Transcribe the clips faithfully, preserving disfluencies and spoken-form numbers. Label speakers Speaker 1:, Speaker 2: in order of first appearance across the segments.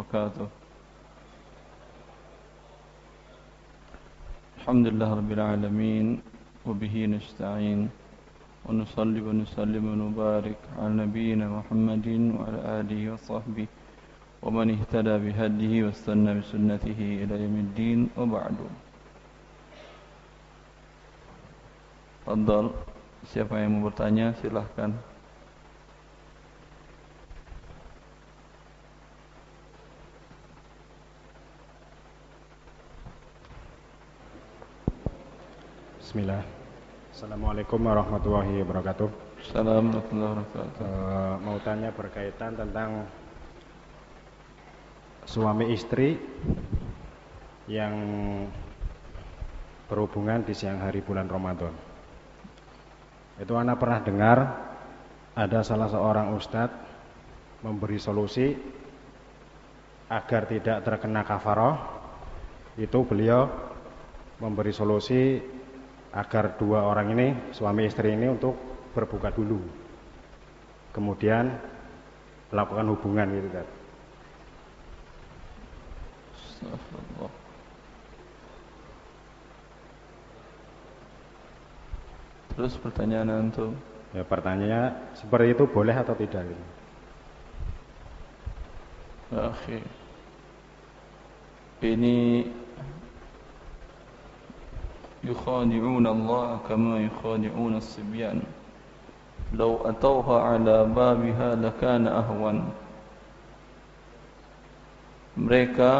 Speaker 1: وبركاته. الحمد لله رب العالمين وبه نستعين ونصلي ونسلم ونبارك على نبينا محمد وعلى آله وصحبه ومن اهتدى بهديه واستنى بسنته إلى يوم الدين وبعد. Fadhal, siapa yang mau bertanya silahkan.
Speaker 2: Bismillah. Assalamualaikum warahmatullahi wabarakatuh.
Speaker 1: Assalamualaikum warahmatullahi wabarakatuh.
Speaker 2: Uh, mau tanya berkaitan tentang suami istri yang berhubungan di siang hari bulan Ramadan. Itu anak pernah dengar ada salah seorang ustadz memberi solusi agar tidak terkena kafarah. Itu beliau memberi solusi agar dua orang ini, suami istri ini, untuk berbuka dulu, kemudian melakukan hubungan gitu kan.
Speaker 1: Astagfirullah. Terus pertanyaan antum?
Speaker 2: Ya, pertanyaannya seperti itu boleh atau tidak gitu.
Speaker 1: Akhi, ini يخادعون الله كما يخادعون الصبيان لو أتوها على بابها لكان أهون. Mereka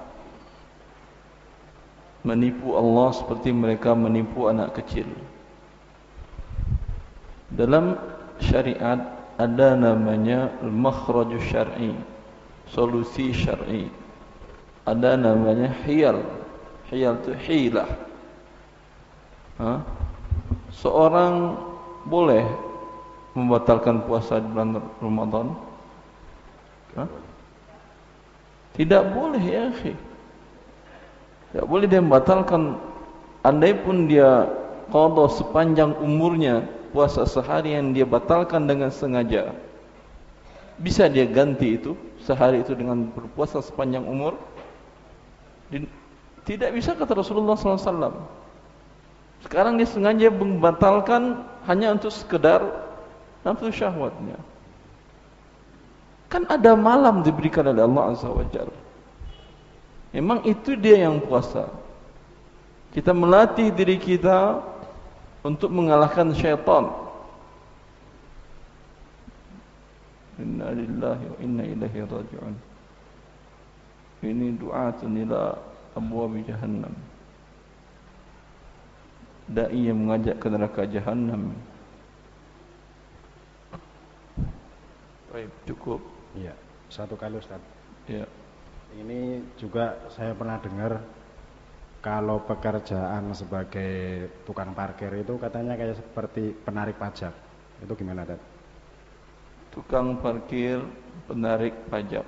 Speaker 1: menipu Allah seperti mereka menipu anak kecil. Dalam syariat ada namanya al-makhraj syar'i, solusi syar'i. Ada namanya hiyal. Hiyal itu hilah. Ha? Seorang boleh membatalkan puasa di bulan Ramadan? Ha? Tidak boleh ya akhi. Tidak boleh dia membatalkan. Andai pun dia qada sepanjang umurnya, puasa sehari yang dia batalkan dengan sengaja, bisa dia ganti itu sehari itu dengan berpuasa sepanjang umur? Tidak bisa, kata Rasulullah sallallahu alaihi wasallam. Sekarang dia sengaja membatalkan hanya untuk sekedar nafsu syahwatnya. Kan ada malam diberikan oleh Allah Azza wa Jalla. Memang itu dia yang puasa. Kita melatih diri kita untuk mengalahkan syaitan. Inna lillahi wa inna ilaihi raji'un. Ini du'atun ila abwab jahannam. Dai yang mengajak ke neraka Jahannam. Baik, cukup.
Speaker 2: Iya, satu kali Ustaz.
Speaker 1: Ya.
Speaker 2: Ini juga saya pernah dengar kalau pekerjaan sebagai tukang parkir itu katanya kayak seperti penarik pajak. Itu gimana, Ustaz?
Speaker 1: Tukang parkir penarik pajak.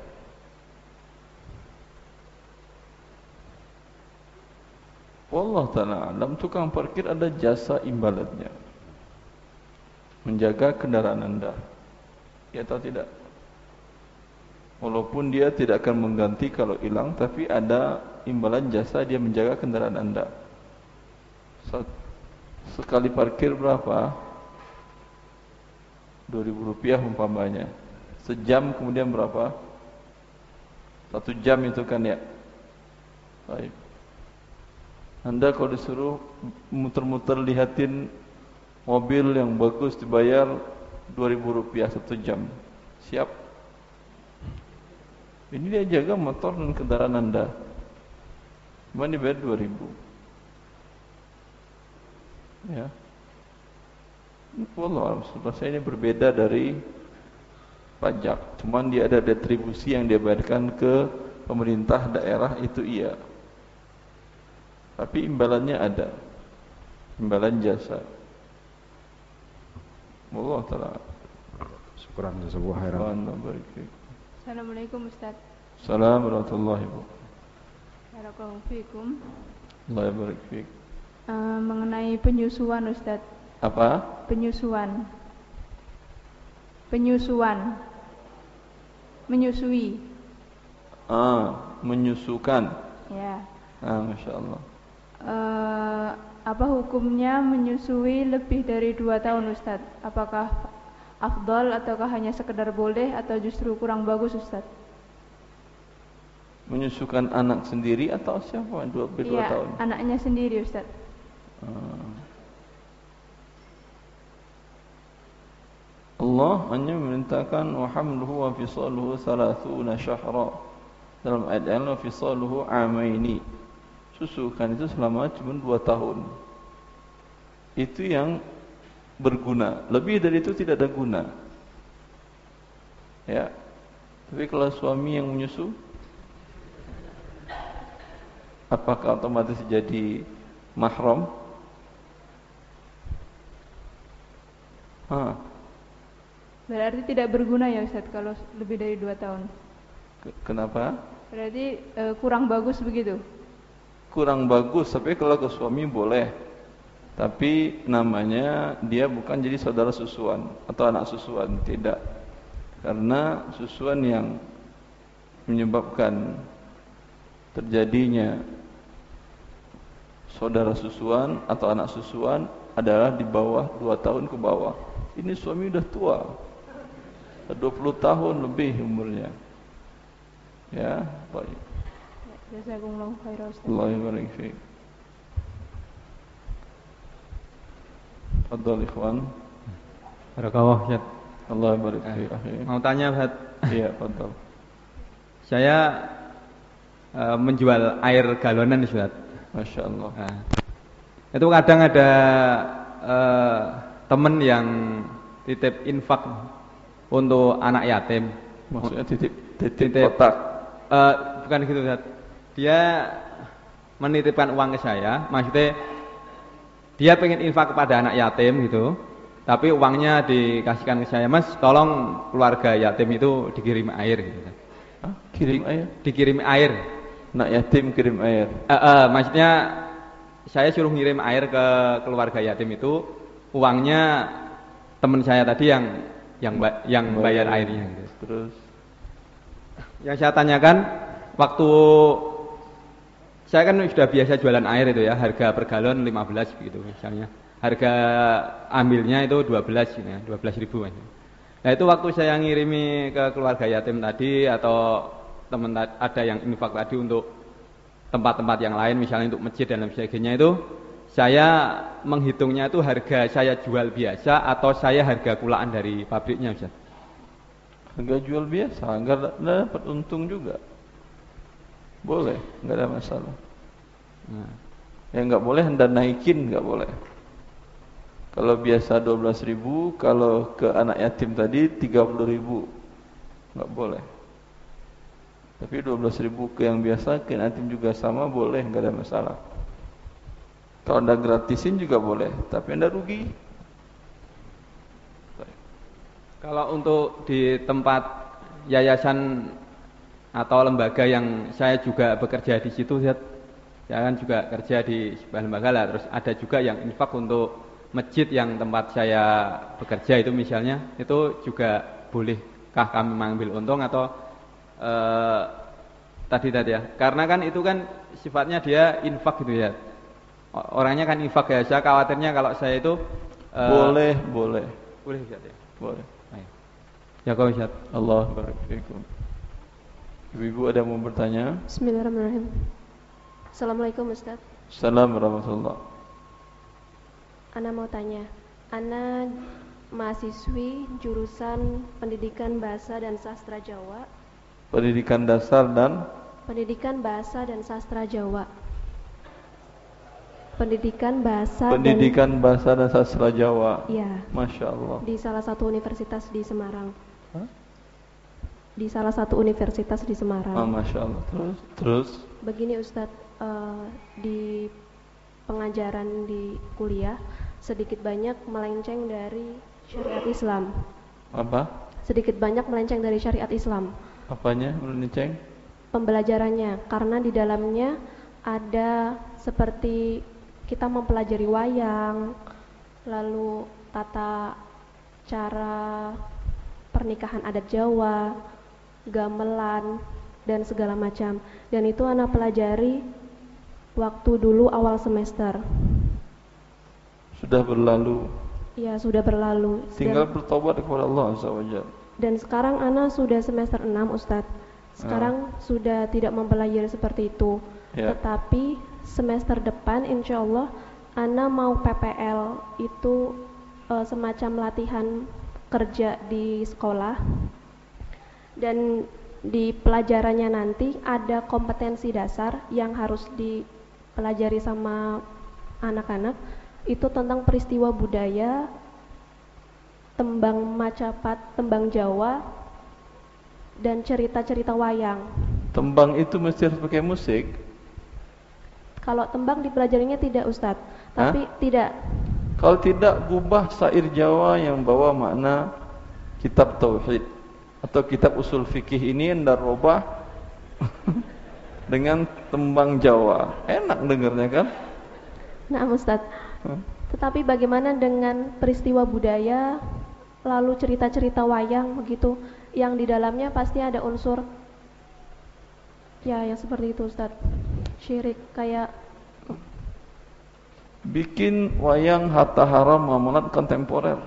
Speaker 1: Wallah ta'ala alam, tukang parkir ada jasa imbalannya, menjaga kendaraan anda, ya atau tidak? Walaupun dia tidak akan mengganti kalau hilang, tapi ada imbalan jasa dia menjaga kendaraan anda. Sekali parkir berapa? dua ribu rupiah umpamanya. Sejam kemudian berapa? Satu jam itu kan ya. Baik. Anda kalau disuruh muter-muter lihatin mobil yang bagus dibayar dua ribu rupiah satu jam, siap? Ini dia jaga motor dan kendaraan Anda, cuma dibayar dua ribu. Ya, wallah, maksud saya ini berbeda dari pajak, cuman dia ada retribusi yang dia bayarkan ke pemerintah daerah, itu iya. Tapi imbalannya ada, imbalan jasa. Wallah ta'ala.
Speaker 2: Syukuran sebuah khairan.
Speaker 3: Assalamualaikum Ustaz.
Speaker 1: Assalamualaikum warahmatullahi wabarakatuh.
Speaker 3: Barakallahu fikum.
Speaker 1: Allah barik fik.
Speaker 3: Uh, mengenai penyusuan Ustaz.
Speaker 1: Apa?
Speaker 3: Penyusuan. Penyusuan. Menyusui.
Speaker 1: Ah, menyusukan.
Speaker 3: Ya.
Speaker 1: Ah, Masya Allah.
Speaker 3: Eh, apa hukumnya menyusui lebih dari dua tahun Ustaz? Apakah afdal ataukah hanya sekedar boleh atau justru kurang bagus Ustaz?
Speaker 1: Menyusukan anak sendiri atau siapa? Dua, dua
Speaker 3: Iya,
Speaker 1: tahun.
Speaker 3: anaknya sendiri Ustaz.
Speaker 1: Ah. Allah hanya memerintahkan wa hamluhu wa fisaluhu thalathuna syahra. Dalam ayat yang wa fisaluhu amaini. Susukan itu selama cuma dua tahun. Itu yang berguna. Lebih dari itu tidak ada guna. Ya. Tapi kalau suami yang menyusu, apakah otomatis jadi mahram? Ah.
Speaker 3: Berarti tidak berguna ya Ustaz kalau lebih dari dua tahun.
Speaker 1: Kenapa?
Speaker 3: Berarti e, kurang bagus begitu.
Speaker 1: Kurang bagus, tapi kalau ke suami boleh. Tapi namanya dia bukan jadi saudara susuan atau anak susuan, tidak. Karena susuan yang menyebabkan terjadinya saudara susuan atau anak susuan adalah di bawah dua tahun ke bawah. Ini suami udah tua, dua puluh tahun lebih umurnya. Ya, baik.
Speaker 3: Jazakumullahu khairan Ustaz.
Speaker 1: Allah barik fiik. Fadhal ikhwan.
Speaker 4: Barakallah Ustaz.
Speaker 1: Allah barik fiik akhi.
Speaker 4: Mau tanya Ustaz.
Speaker 1: Iya, fadhal.
Speaker 4: Saya uh, menjual air galonan Ustaz.
Speaker 1: Masya Allah.
Speaker 4: Nah, itu kadang ada uh, teman yang titip infak untuk anak yatim.
Speaker 1: Maksudnya titip titip,
Speaker 4: Titip.
Speaker 1: kotak.
Speaker 4: Uh, bukan gitu Ustaz. Dia menitipkan uang ke saya, maksudnya dia pengen infak kepada anak yatim gitu. Tapi uangnya dikasihkan ke saya, Mas, tolong keluarga yatim itu dikirim air gitu.
Speaker 1: Hah? Kirim
Speaker 4: Di,
Speaker 1: air?
Speaker 4: Dikirim air.
Speaker 1: Nak yatim kirim air.
Speaker 4: Uh, uh, maksudnya saya suruh ngirim air ke keluarga yatim itu, uangnya teman saya tadi yang yang ba yang bayar airnya gitu.
Speaker 1: Terus
Speaker 4: yang saya tanyakan, waktu saya kan sudah biasa jualan air itu ya, harga per galon lima belas gitu misalnya. Harga ambilnya itu dua belas gitu ya, dua belas ribu. Nah, itu waktu saya ngirimi ke keluarga yatim tadi atau teman ada yang infak tadi untuk tempat-tempat yang lain misalnya untuk masjid dan lain sebagainya, itu saya menghitungnya itu harga saya jual biasa atau saya harga kulaan dari pabriknya Ustaz?
Speaker 1: harga jual biasa, enggak dapat untung juga. Boleh, enggak ada masalah. Nah, yang enggak boleh Anda naikin, enggak boleh. Kalau biasa dua belas ribu, kalau ke anak yatim tadi tiga puluh ribu, enggak boleh. Tapi dua belas ribu ke yang biasa, ke anak yatim juga sama, boleh, enggak ada masalah. Kalau Anda gratisin juga boleh, tapi Anda rugi.
Speaker 4: Kalau untuk di tempat yayasan atau lembaga yang saya juga bekerja di situ, saya kan juga kerja di sebuah lembaga lah. Terus ada juga yang infak untuk masjid yang tempat saya bekerja itu misalnya, itu juga bolehkah kami mengambil untung atau eh, tadi tadi ya? Karena kan itu kan sifatnya dia infak gitu ya. Orangnya kan infak ya. Saya khawatirnya kalau saya itu eh,
Speaker 1: boleh, boleh,
Speaker 4: boleh Ustaz ya.
Speaker 1: boleh.
Speaker 4: Ya kau Ustaz.
Speaker 1: Allah barik fiikum. Ibu-ibu ada mau bertanya?
Speaker 5: Bismillahirrahmanirrahim. Assalamualaikum Ustaz.
Speaker 1: Assalamualaikum warahmatullahi.
Speaker 5: Ana mau tanya. Ana mahasiswi jurusan Pendidikan Bahasa dan Sastra Jawa.
Speaker 1: Pendidikan dasar dan
Speaker 5: Pendidikan Bahasa dan Sastra Jawa. Pendidikan Bahasa
Speaker 1: Pendidikan
Speaker 5: dan...
Speaker 1: Bahasa dan Sastra Jawa.
Speaker 5: Ya.
Speaker 1: Masya Allah.
Speaker 5: Di salah satu universitas di Semarang.
Speaker 1: Hah?
Speaker 5: Di salah satu universitas di Semarang.
Speaker 1: Ah, Masya Allah. Terus, terus.
Speaker 5: Begini Ustadz, uh, di pengajaran di kuliah sedikit banyak melenceng dari syariat Islam.
Speaker 1: Apa?
Speaker 5: Sedikit banyak melenceng dari syariat Islam.
Speaker 1: Apanya melenceng?
Speaker 5: Pembelajarannya, karena di dalamnya ada seperti kita mempelajari wayang, lalu tata cara pernikahan adat Jawa, gamelan, dan segala macam. Dan itu ana pelajari waktu dulu awal semester.
Speaker 1: Sudah berlalu.
Speaker 5: Ya, sudah berlalu.
Speaker 1: Tinggal
Speaker 5: Dan,
Speaker 1: bertobat kepada Allah Azza wa Jalla.
Speaker 5: dan sekarang ana sudah semester enam, Ustadz. Sekarang ah. sudah tidak mempelajari seperti itu. Ya. Tetapi semester depan insya Allah ana mau P P L, itu uh, semacam latihan kerja di sekolah. Dan di pelajarannya nanti ada kompetensi dasar yang harus dipelajari sama anak-anak. Itu tentang peristiwa budaya, tembang Macapat, tembang Jawa, dan cerita-cerita wayang.
Speaker 1: Tembang itu mesti harus pakai musik?
Speaker 5: Kalau tembang dipelajarinya tidak, Ustadz. Tapi Hah? tidak.
Speaker 1: Kalau tidak, gubah syair Jawa yang bawa makna kitab tauhid atau kitab usul fikih ini anda robah dengan tembang Jawa. Enak dengarnya kan?
Speaker 5: Nah, Ustadz. Hmm. Tetapi bagaimana dengan peristiwa budaya, lalu cerita-cerita wayang begitu, yang di dalamnya pasti ada unsur ya yang seperti itu, Ustadz. Syirik, kayak
Speaker 1: bikin wayang harta haram muamalat kontemporer.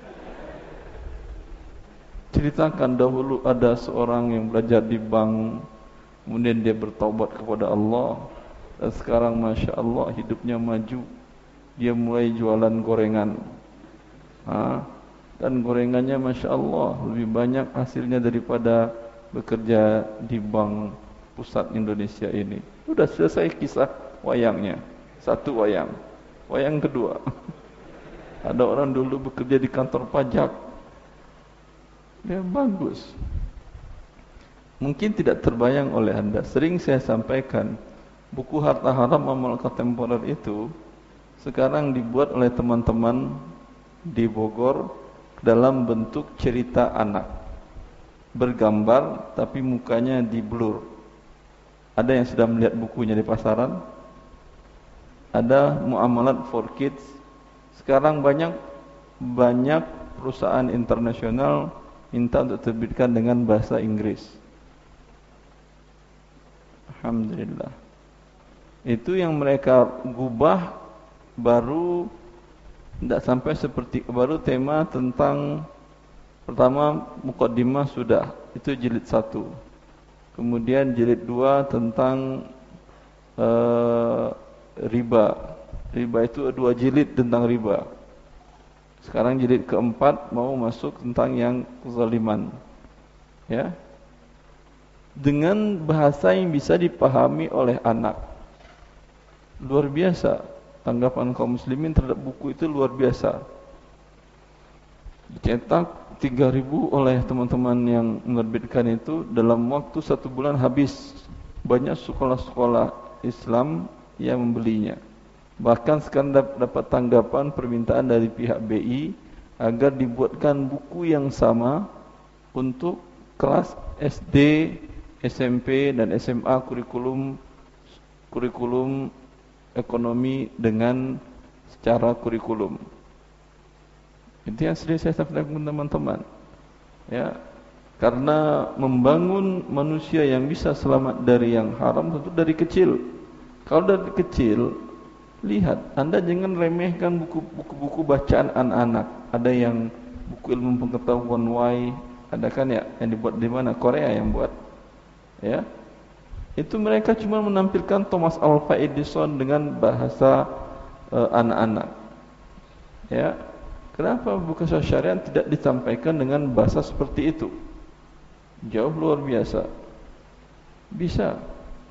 Speaker 1: Ceritakan dahulu ada seorang yang belajar di bank, kemudian dia bertaubat kepada Allah, dan sekarang Masya Allah hidupnya maju. Dia mulai jualan gorengan, ha? Dan gorengannya Masya Allah lebih banyak hasilnya daripada bekerja di Bank Pusat Indonesia ini. Sudah selesai kisah wayangnya. Satu wayang. Wayang kedua, ada orang dulu bekerja di kantor pajak. Dia bagus. Mungkin tidak terbayang oleh anda. Sering saya sampaikan, buku harta haram amal kontemporer itu sekarang dibuat oleh teman-teman di Bogor dalam bentuk cerita anak, bergambar tapi mukanya di blur. Ada yang sudah melihat bukunya di pasaran? Ada muamalat for kids. Sekarang banyak banyak perusahaan internasional minta untuk terbitkan dengan bahasa Inggris. Alhamdulillah. Itu yang mereka gubah. Baru tidak sampai seperti baru tema tentang pertama mukaddimah sudah, itu jilid satu. Kemudian jilid dua tentang uh, riba. Riba itu dua jilid tentang riba. Sekarang jilid keempat mau masuk tentang yang kezaliman. Ya. Dengan bahasa yang bisa dipahami oleh anak. Luar biasa. Tanggapan kaum muslimin terhadap buku itu luar biasa. Dicetak tiga ribu oleh teman-teman yang menerbitkan itu. Dalam waktu satu bulan habis. Banyak sekolah-sekolah Islam yang membelinya. Bahkan sekarang dapat tanggapan permintaan dari pihak B I agar dibuatkan buku yang sama untuk kelas S D, S M P dan S M A, kurikulum kurikulum ekonomi dengan secara kurikulum. Itu yang sering saya sampaikan teman-teman. Ya, karena membangun manusia yang bisa selamat dari yang haram tentu dari kecil. Kalau dari kecil, lihat, Anda jangan remehkan buku-buku bacaan anak-anak. Ada yang buku ilmu pengetahuan Y, ada kan ya, yang dibuat di mana? Korea yang buat. Ya. Itu mereka cuma menampilkan Thomas Alva Edison dengan bahasa uh, anak-anak. Ya. Kenapa buku syariat tidak disampaikan dengan bahasa seperti itu? Jauh luar biasa. Bisa.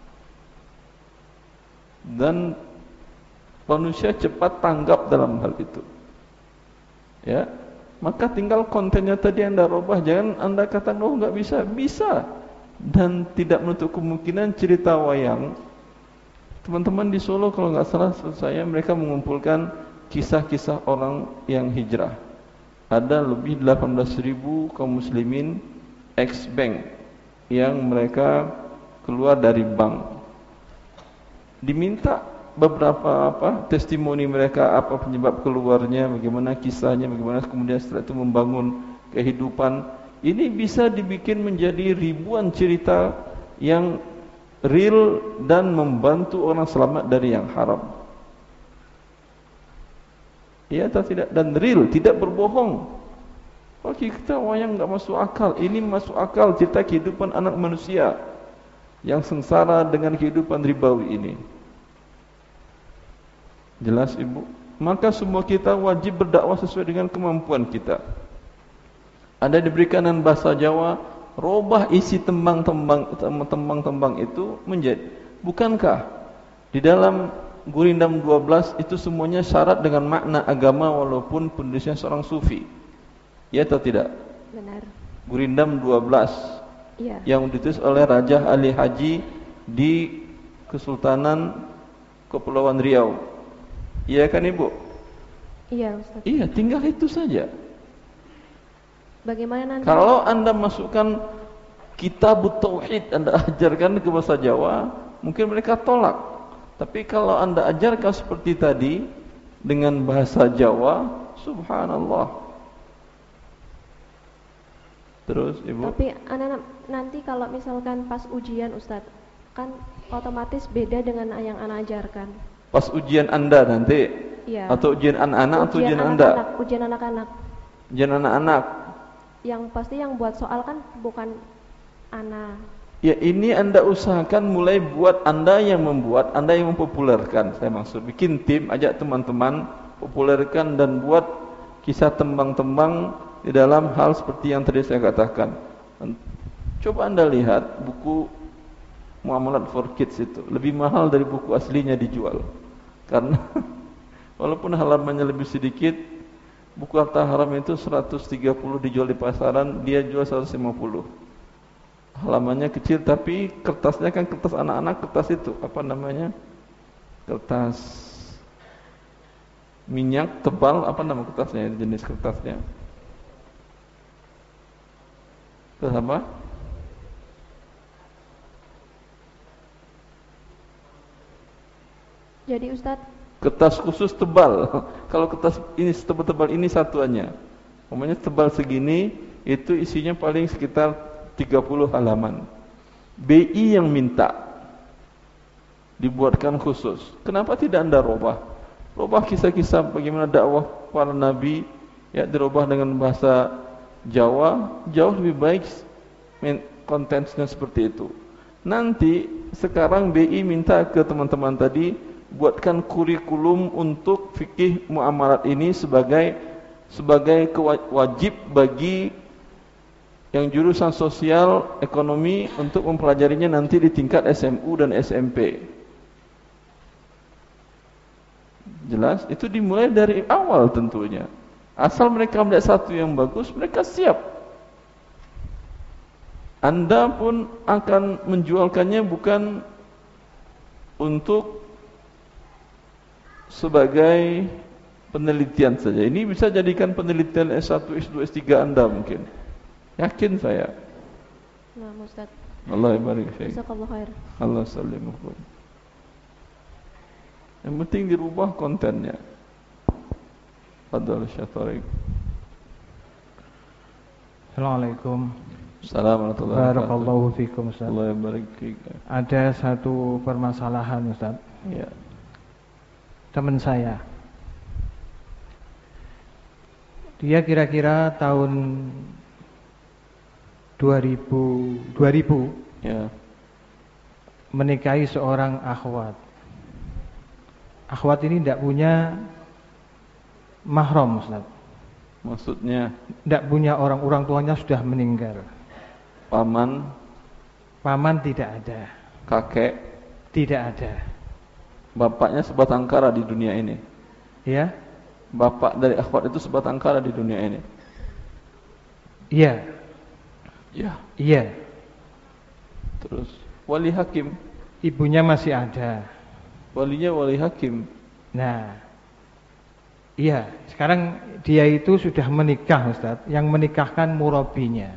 Speaker 1: Dan manusia cepat tanggap dalam hal itu. Ya. Maka tinggal kontennya tadi Anda robah, jangan Anda katakan oh enggak bisa. Bisa. Dan tidak menutup kemungkinan cerita wayang. Teman-teman di Solo kalau nggak salah saya mereka mengumpulkan kisah-kisah orang yang hijrah. Ada lebih delapan belas ribu kaum muslimin ex-bank yang mereka keluar dari bank. Diminta beberapa apa testimoni mereka, apa penyebab keluarnya, bagaimana kisahnya, bagaimana kemudian setelah itu membangun kehidupan. Ini bisa dibikin menjadi ribuan cerita yang real dan membantu orang selamat dari yang haram. Ya atau tidak? Dan real, tidak berbohong. Bagi kita wayang enggak masuk akal. Ini masuk akal cerita kehidupan anak manusia yang sengsara dengan kehidupan ribawi ini. Jelas Ibu? Maka semua kita wajib berdakwah sesuai dengan kemampuan kita. Anda diberikan dengan bahasa Jawa, robah isi tembang-tembang tembang-tembang itu menjadi, bukankah di dalam Gurindam dua belas itu semuanya syarat dengan makna agama walaupun penulisnya seorang sufi? Ya atau tidak?
Speaker 5: Benar.
Speaker 1: Gurindam dua belas
Speaker 5: ya. Yang
Speaker 1: ditulis oleh Raja Ali Haji di Kesultanan Kepulauan Riau. Iya kan Ibu?
Speaker 5: Iya Ustaz.
Speaker 1: Iya, tinggal itu saja.
Speaker 5: Bagaimana nanti?
Speaker 1: Kalau Anda masukkan kitab tauhid, Anda ajarkan ke bahasa Jawa, mungkin mereka tolak. Tapi kalau Anda ajarkan seperti tadi dengan bahasa Jawa, subhanallah. Terus Ibu?
Speaker 5: Tapi anak nanti kalau misalkan pas ujian Ustadz, kan otomatis beda dengan yang anak ajarkan.
Speaker 1: Pas ujian Anda nanti?
Speaker 5: Iya.
Speaker 1: Atau ujian anak-anak atau ujian
Speaker 5: anak
Speaker 1: Anda?
Speaker 5: Anak, ujian anak-anak.
Speaker 1: Ujian anak-anak.
Speaker 5: Yang pasti yang buat soal kan bukan anak.
Speaker 1: Ya, ini Anda usahakan mulai buat, Anda yang membuat, Anda yang mempopulerkan. Saya maksud bikin tim, ajak teman-teman populerkan dan buat kisah tembang-tembang di dalam hal seperti yang tadi saya katakan. Coba Anda lihat buku Muamalat for Kids itu lebih mahal dari buku aslinya dijual. Karena walaupun halamannya lebih sedikit, buku harta haram itu seratus tiga puluh dijual di pasaran, dia jual seratus lima puluh. Halamannya kecil tapi kertasnya kan kertas anak-anak, kertas itu apa namanya? Kertas minyak tebal, apa nama kertasnya? Jenis kertasnya. Kertas apa?
Speaker 5: Jadi Ustadz,
Speaker 1: kertas khusus tebal. Kalau kertas ini tebal-tebal ini satuannya, umpamanya tebal segini, itu isinya paling sekitar tiga puluh halaman. B I yang minta dibuatkan khusus. Kenapa tidak Anda robah? Robah kisah-kisah bagaimana dakwah para nabi, ya dirubah dengan bahasa Jawa, jauh lebih baik kontennya seperti itu. Nanti sekarang B I minta ke teman-teman tadi, buatkan kurikulum untuk fikih muamalat ini sebagai sebagai wajib bagi yang jurusan sosial ekonomi untuk mempelajarinya nanti di tingkat S M U dan S M P. Jelas? Itu dimulai dari awal tentunya. Asal mereka melihat satu yang bagus, mereka siap. Anda pun akan menjualkannya bukan untuk sebagai penelitian saja. Ini bisa jadikan penelitian S satu, S dua, S tiga Anda mungkin. Yakin saya.
Speaker 5: Nah, Ustaz.
Speaker 1: Allah barik fiik.
Speaker 5: Jazakallahu khair.
Speaker 1: Allah sallimukum. Yang penting dirubah kontennya. Fadhal Syaikhari.
Speaker 6: Assalamualaikum.
Speaker 1: Assalamualaikum warahmatullahi wabarakatuh.
Speaker 6: Barakallahu fikum Ustaz.
Speaker 1: Allah barik fiik.
Speaker 6: Ada satu permasalahan Ustaz.
Speaker 1: Ya.
Speaker 6: Teman saya, dia kira-kira tahun dua ribu
Speaker 1: ya,
Speaker 6: menikahi seorang akhwat. Akhwat ini tidak punya mahram Ustaz.
Speaker 1: Maksudnya
Speaker 6: tidak punya orang, orang tuanya sudah meninggal.
Speaker 1: Paman?
Speaker 6: Paman tidak ada.
Speaker 1: Kakek?
Speaker 6: Tidak ada.
Speaker 1: Bapaknya sebatang kara di dunia ini.
Speaker 6: Ya.
Speaker 1: Bapak dari akhwat itu sebatang kara di dunia ini.
Speaker 6: Iya.
Speaker 1: Ya.
Speaker 6: Iya.
Speaker 1: Terus wali hakim.
Speaker 6: Ibunya masih ada.
Speaker 1: Walinya wali hakim.
Speaker 6: Nah. Iya, sekarang dia itu sudah menikah Ustaz. Yang menikahkan murabinya.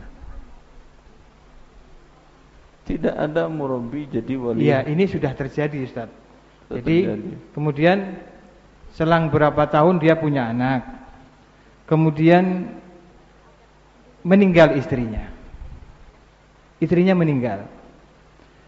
Speaker 1: Tidak ada murabi jadi wali.
Speaker 6: Iya, ini sudah terjadi Ustaz. Jadi
Speaker 1: terjadi.
Speaker 6: Kemudian selang berapa tahun dia punya anak. Kemudian meninggal istrinya. Istrinya meninggal.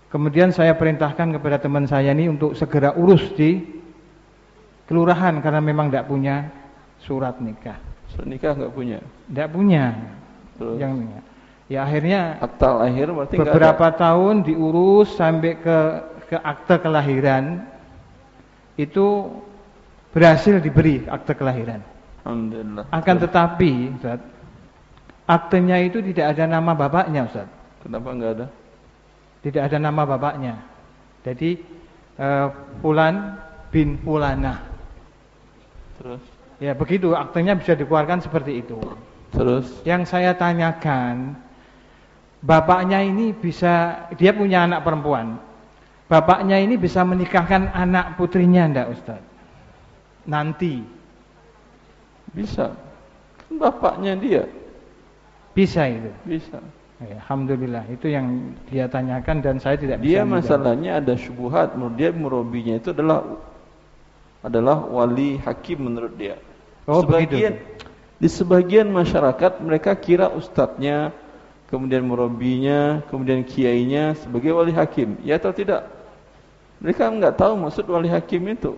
Speaker 6: Kemudian saya perintahkan kepada teman saya ini untuk segera urus di kelurahan karena memang tidak punya surat nikah.
Speaker 1: Surat nikah nggak punya?
Speaker 6: Tidak punya.
Speaker 1: Terus?
Speaker 6: Yang ya akhirnya
Speaker 1: akta lahir berarti
Speaker 6: beberapa tahun diurus sampai ke ke akte kelahiran itu berhasil diberi akte kelahiran.
Speaker 1: Alhamdulillah.
Speaker 6: Akan tetapi, Ustaz, aktenya itu tidak ada nama bapaknya, Ustaz.
Speaker 1: Kenapa nggak ada?
Speaker 6: Tidak ada nama bapaknya. Jadi uh, Fulan bin Fulana.
Speaker 1: Terus?
Speaker 6: Ya begitu, aktenya bisa dikeluarkan seperti itu.
Speaker 1: Terus?
Speaker 6: Yang saya tanyakan, bapaknya ini bisa, dia punya anak perempuan. Bapaknya ini bisa menikahkan anak putrinya enggak, Ustaz? Nanti.
Speaker 1: Bisa. Kan bapaknya dia.
Speaker 6: Bisa itu.
Speaker 1: Bisa.
Speaker 6: Ya, alhamdulillah, itu yang dia tanyakan dan saya tidak
Speaker 1: dia
Speaker 6: bisa. Dia
Speaker 1: masalahnya ada syubhat, menurut dia murabinya itu adalah adalah wali hakim menurut dia.
Speaker 6: Oh,
Speaker 1: sebagian
Speaker 6: begitu.
Speaker 1: Di sebagian masyarakat mereka kira ustadznya, kemudian murabinya, kemudian kiainya sebagai wali hakim. Ya atau tidak? Mereka enggak tahu maksud wali hakim itu.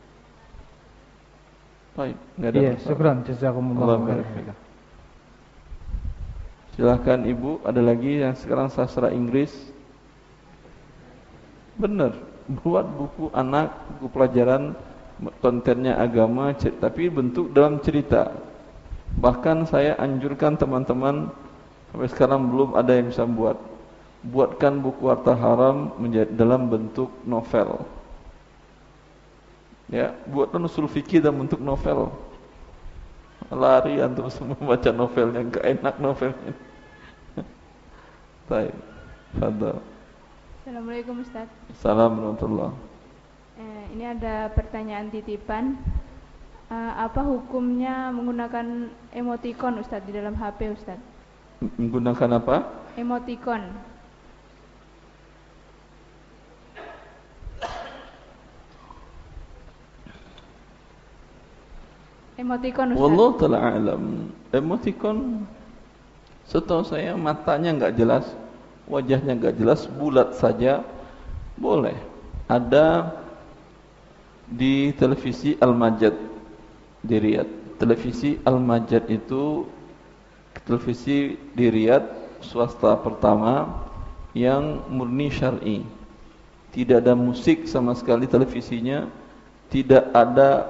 Speaker 1: Baik, enggak ada.
Speaker 6: Iya, syukran, jazakumullah khairan.
Speaker 1: Silakan Ibu, ada lagi yang sekarang sastra Inggris. Benar, buat buku anak, buku pelajaran, kontennya agama, tapi bentuk dalam cerita. Bahkan saya anjurkan teman-teman, sampai sekarang belum ada yang bisa buat. Buatkan buku harta haram menjadi dalam bentuk novel. Ya, buatkan usul fikih dalam bentuk novel. Lari antum semua baca novelnya, enggak enak novelnya. Baik, fadhal.
Speaker 3: Assalamualaikum Ustaz.
Speaker 1: Assalamualaikum warahmatullahi.
Speaker 3: Eh, ini ada pertanyaan titipan. Eh, apa hukumnya menggunakan emoticon Ustaz di dalam H P Ustaz?
Speaker 1: Menggunakan apa?
Speaker 3: Emoticon. Emoticon Ustaz.
Speaker 1: Wallahu ta'ala alam. Emoticon setahu saya matanya enggak jelas, wajahnya enggak jelas, bulat saja boleh. Ada di televisi Al-Majad di Riyadh. Televisi Al-Majad itu televisi di Riyadh, swasta pertama yang murni syar'i. Tidak ada musik sama sekali televisinya, tidak ada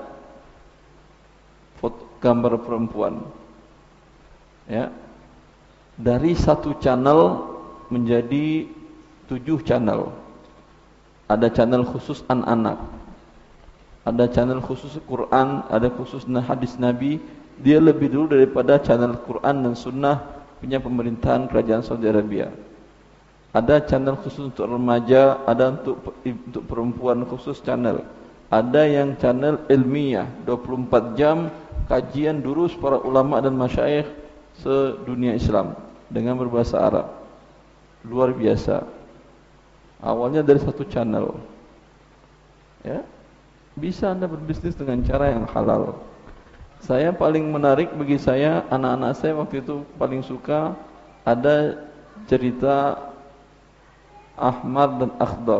Speaker 1: foto gambar perempuan. Ya. Dari satu channel menjadi tujuh channel. Ada channel khusus anak-anak, ada channel khusus Quran, ada khusus hadis Nabi. Dia lebih dulu daripada channel Quran dan Sunnah punya pemerintahan kerajaan Saudi Arabia. Ada channel khusus untuk remaja, ada untuk untuk perempuan khusus channel. Ada yang channel ilmiah, dua puluh empat jam kajian durus para ulama dan masyayikh sedunia Islam dengan berbahasa Arab. Luar biasa. Awalnya dari satu channel. Ya. Bisa Anda berbisnis dengan cara yang halal. Saya paling menarik bagi saya, anak-anak saya waktu itu paling suka ada cerita Ahmar dan Akhdar.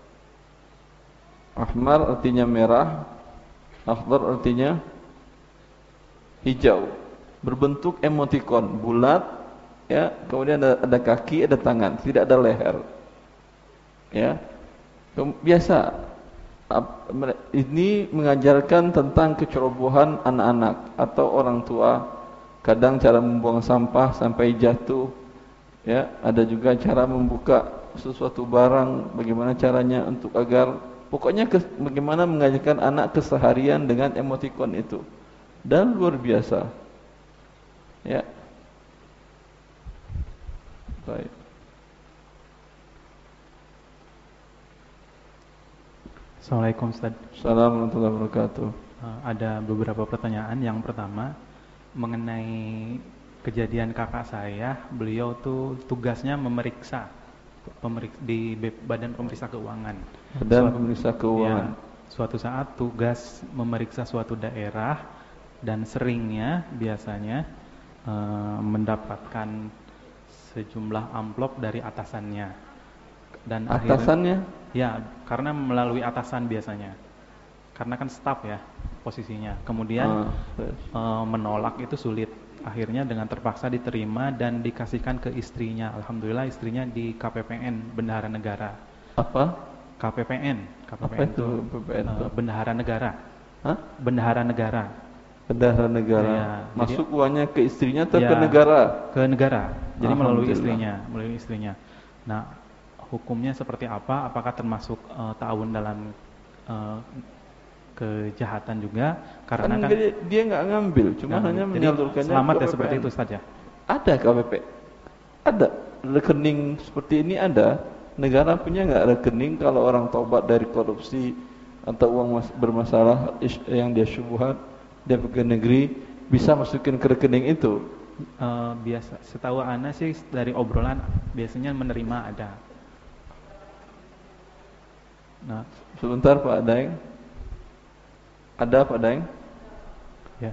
Speaker 1: Ahmar artinya merah, Akhdar artinya hijau. Berbentuk emoticon, bulat, ya, kemudian ada, ada kaki, ada tangan, tidak ada leher. Ya. Biasa. Ini mengajarkan tentang kecerobohan anak-anak atau orang tua. Kadang cara membuang sampah sampai jatuh. Ya, ada juga cara membuka sesuatu barang, bagaimana caranya untuk agar pokoknya kes, bagaimana mengajarkan anak keseharian dengan emoticon itu. Dan luar biasa. Ya. Baik.
Speaker 7: Assalamualaikum Ustaz.
Speaker 1: Assalamualaikum warahmatullahi wabarakatuh.
Speaker 7: Uh, ada beberapa pertanyaan. Yang pertama mengenai kejadian kakak saya, beliau tuh tugasnya memeriksa, pemerik, di Badan Pemeriksa Keuangan.
Speaker 1: Badan
Speaker 7: suatu,
Speaker 1: Pemeriksa Keuangan.
Speaker 7: Ya, suatu saat tugas memeriksa suatu daerah dan seringnya biasanya uh, mendapatkan sejumlah amplop dari atasannya. Dan
Speaker 1: atasannya?
Speaker 7: Akhirnya, ya, karena melalui atasan biasanya. Karena kan staf ya posisinya. Kemudian
Speaker 1: Ah,
Speaker 7: uh, menolak itu sulit. Akhirnya dengan terpaksa diterima dan dikasihkan ke istrinya. Alhamdulillah istrinya di K P P N Bendahara Negara.
Speaker 1: Apa?
Speaker 7: K P P N. K P P N
Speaker 1: Apa itu
Speaker 7: itu
Speaker 1: P P N itu?
Speaker 7: uh, Bendahara Negara.
Speaker 1: Hah?
Speaker 7: Bendahara Negara.
Speaker 1: Bendahara negara.
Speaker 7: Ya,
Speaker 1: Masuk
Speaker 7: jadi,
Speaker 1: uangnya ke istrinya atau
Speaker 7: ya,
Speaker 1: ke negara?
Speaker 7: Ke negara. Jadi melalui
Speaker 1: Alhamdulillah.
Speaker 7: istrinya, melalui istrinya. Nah, hukumnya seperti apa? Apakah termasuk uh, ta'awun dalam uh, kejahatan juga? Karena
Speaker 1: Kan
Speaker 7: kan,
Speaker 1: dia, dia nggak ngambil, cuma
Speaker 7: nah,
Speaker 1: hanya
Speaker 7: jadi
Speaker 1: menyalurkannya
Speaker 7: selamat
Speaker 1: ke
Speaker 7: ya
Speaker 1: K P P N.
Speaker 7: seperti itu saja.
Speaker 1: Ada K P P, ada rekening seperti ini ada. Negara punya nggak rekening kalau orang tobat dari korupsi atau uang mas- bermasalah is- yang dia syubhat, dia pergi negeri bisa masukin ke rekening itu?
Speaker 7: Uh, biasa, setahu Ana sih dari obrolan biasanya menerima ada. Nah,
Speaker 1: Sebentar Pak Daeng, ada Pak Daeng?
Speaker 7: ya,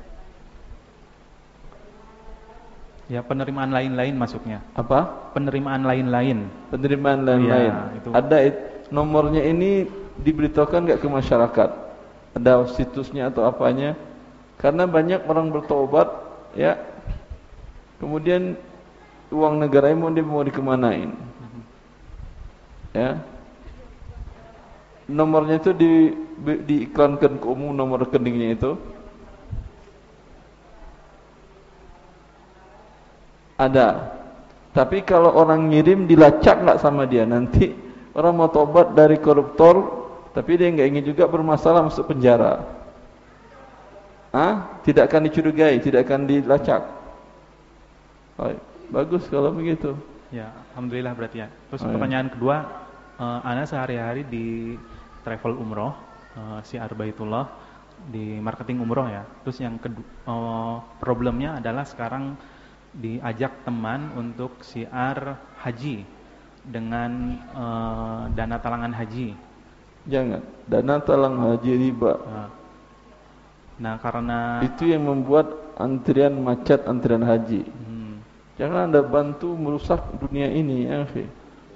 Speaker 7: ya penerimaan lain-lain masuknya.
Speaker 1: Apa?
Speaker 7: Penerimaan lain-lain.
Speaker 1: Penerimaan lain-lain.
Speaker 7: Ya, itu.
Speaker 1: Ada it, nomornya ini diberitahukan nggak ke masyarakat? Ada situsnya atau apanya? Karena banyak orang bertobat, ya. Kemudian uang negara mau dia mau dikemanain? Ya. Nomornya itu di, diiklankan ke umum, nomor rekeningnya itu. Ada. Tapi kalau orang ngirim dilacak nggak sama dia, nanti orang mau tobat dari koruptor, tapi dia nggak ingin juga bermasalah masuk penjara. Ah, tidak akan dicurigai, tidak akan dilacak. Baik, bagus kalau begitu.
Speaker 7: Ya, alhamdulillah berarti ya. Terus
Speaker 1: Oh,
Speaker 7: pertanyaan kedua, uh, Ana sehari-hari di travel umroh, uh, Syiar Baitullah di marketing umroh ya. Terus yang kedua, uh, problemnya adalah sekarang diajak teman untuk syiar haji dengan uh, dana talangan haji.
Speaker 1: Jangan, dana talang haji riba.
Speaker 7: Uh, nah karena
Speaker 1: Itu yang membuat antrian macet, antrian haji.
Speaker 7: hmm,
Speaker 1: Jangan Anda bantu merusak dunia ini, ya akhi.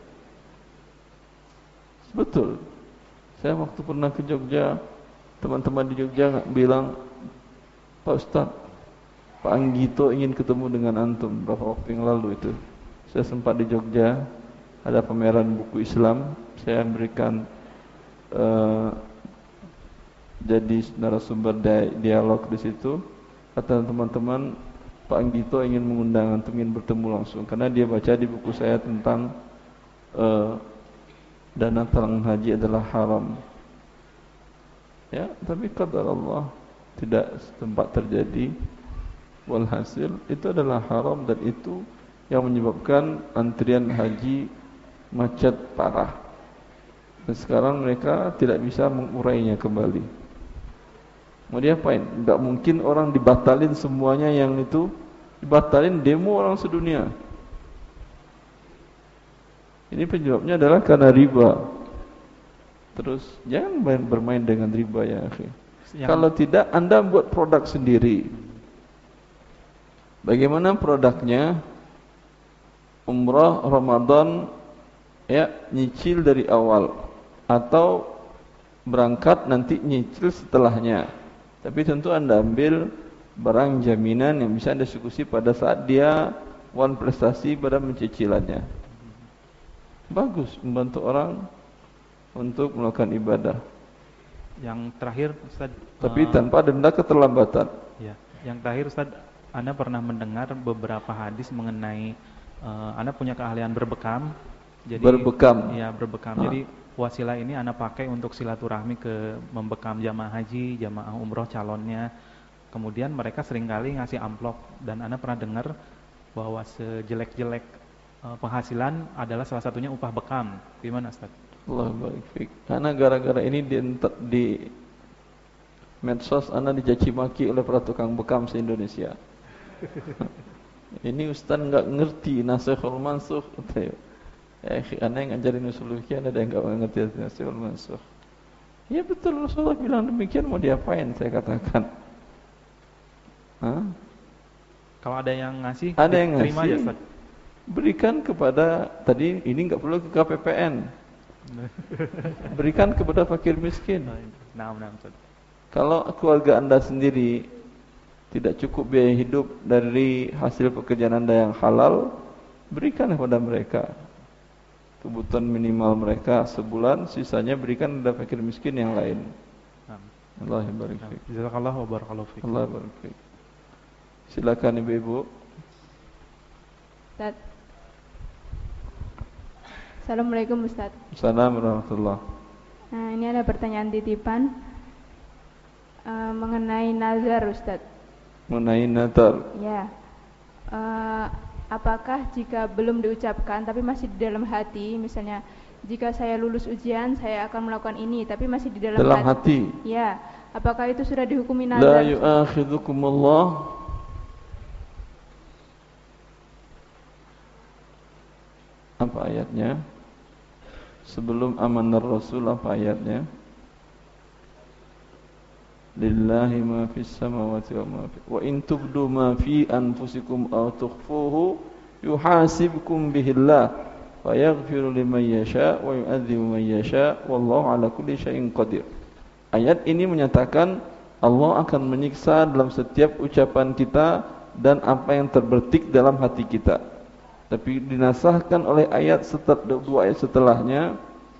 Speaker 1: Betul. Saya waktu pernah ke Jogja, teman-teman di Jogja nggak bilang, Pak Ustaz, Pak Anggito ingin ketemu dengan antum beberapa waktu yang lalu itu. Saya sempat di Jogja, ada pameran buku Islam, saya memberikan uh, jadi narasumber di- dialog di situ. Kata teman-teman, Pak Anggito ingin mengundang antum, ingin bertemu langsung, karena dia baca di buku saya tentang uh, dana talangan haji adalah haram. Ya, tapi qadar Allah tidak setempat terjadi. Walhasil itu adalah haram dan itu yang menyebabkan antrian haji macet parah. Dan sekarang mereka tidak bisa mengurainya kembali. Mau diapain? Enggak mungkin orang dibatalin semuanya yang itu, dibatalin demo orang sedunia. Ini penyebabnya adalah karena riba. Terus jangan main, bermain dengan riba ya akhi.
Speaker 7: yang,
Speaker 1: Kalau tidak Anda buat produk sendiri. Bagaimana produknya? Umrah Ramadan ya, nyicil dari awal atau berangkat nanti nyicil setelahnya. Tapi tentu Anda ambil barang jaminan yang bisa Anda eksekusi pada saat dia wan prestasi pada mencicilannya. Bagus membantu orang untuk melakukan ibadah.
Speaker 7: yang terakhir Ustaz,
Speaker 1: Tapi
Speaker 7: uh,
Speaker 1: tanpa denda keterlambatan.
Speaker 7: ya, yang terakhir Ustaz, Anda pernah mendengar beberapa hadis mengenai uh, Anda punya keahlian berbekam. Jadi
Speaker 1: Berbekam.
Speaker 7: ya berbekam.
Speaker 1: Ah.
Speaker 7: Jadi wasilah ini Anda pakai untuk silaturahmi ke membekam jamaah haji, jamaah umroh calonnya. Kemudian mereka seringkali ngasih amplop dan Anda pernah dengar bahwa sejelek-jelek uh, penghasilan adalah salah satunya upah bekam. Gimana Ustaz?
Speaker 1: Allah barik fik. Karena gara-gara ini di, di medsos Anda dicaci maki oleh para tukang bekam se-Indonesia. Ini Ustaz enggak ngerti nasikhul mansukh. Ya, Anda yang ngajarin usul fikih, ada yang enggak ngerti nasikhul mansukh. Ya betul, Rasulullah bilang demikian, mau diapain saya katakan. Hah?
Speaker 7: Kalau ada yang ngasih,
Speaker 1: Ada yang
Speaker 7: terima aja
Speaker 1: ngasih,
Speaker 7: Ustaz.
Speaker 1: berikan kepada, tadi ini enggak perlu ke K P P N. Berikan kepada fakir miskin.
Speaker 7: Nah, nah, Ustaz.
Speaker 1: Kalau keluarga Anda sendiri tidak cukup biaya hidup dari hasil pekerjaan Anda yang halal, berikan kepada mereka. Kebutuhan minimal mereka sebulan, sisanya berikan kepada fakir miskin yang lain. Allah barik fiik.
Speaker 7: Jazakallah wa barakallahu fiik.
Speaker 1: Allah barik fiik. Silakan Ibu-ibu.
Speaker 3: Ustaz. Assalamualaikum Ustaz.
Speaker 1: Assalamualaikum warahmatullahi.
Speaker 3: Nah, ini ada pertanyaan titipan uh, mengenai nazar Ustaz.
Speaker 1: Mengenai nazar.
Speaker 3: Ya. Uh, apakah jika belum diucapkan tapi masih di dalam hati, misalnya jika saya lulus ujian saya akan melakukan ini tapi masih di dalam,
Speaker 1: dalam
Speaker 3: hati.
Speaker 1: hati.
Speaker 3: Ya. Apakah itu sudah dihukumi nazar?
Speaker 1: La yu'akhidhukumullah apa ayatnya? Sebelum amanar Rasul apa ayatnya? Lillahi ma fis samawati wa ma fi wa in tubdu ma fi anfusikum aw tukhfuhu yuhasibkum bihillah wa yaghfiru liman yasha wa yu'adzibu man yasha wallahu ala kulli syai'in qadir. Ayat ini menyatakan Allah akan menyiksa dalam setiap ucapan kita dan apa yang terbertik dalam hati kita. Tapi dinasahkan oleh ayat setelah dua ayat setelahnya,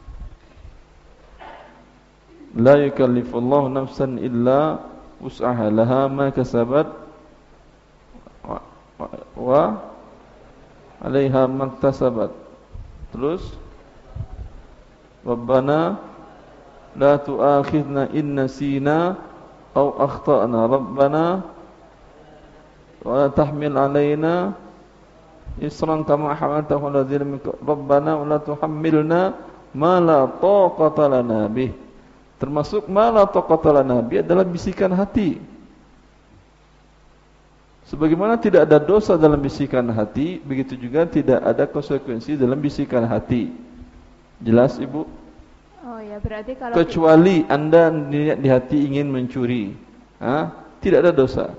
Speaker 1: la yukallifullahu nafsan illa wus'aha laha ma kasabat wa, wa, wa 'alaiha maktasabat. Terus Rabbana la tu'akhidna in nasina aw akhtana Rabbana wa la tahmil 'alaina isran kama hamaltahu 'ala ladzina min Rabbana wa la tuhammilna ma la taqata lana bih. Termasuk ma la taqata lana bih adalah bisikan hati. Sebagaimana tidak ada dosa dalam bisikan hati, begitu juga tidak ada konsekuensi dalam bisikan hati. Jelas Ibu?
Speaker 3: Oh ya, berarti kalau
Speaker 1: kecuali Anda niat di hati ingin mencuri, ha? Tidak ada dosa.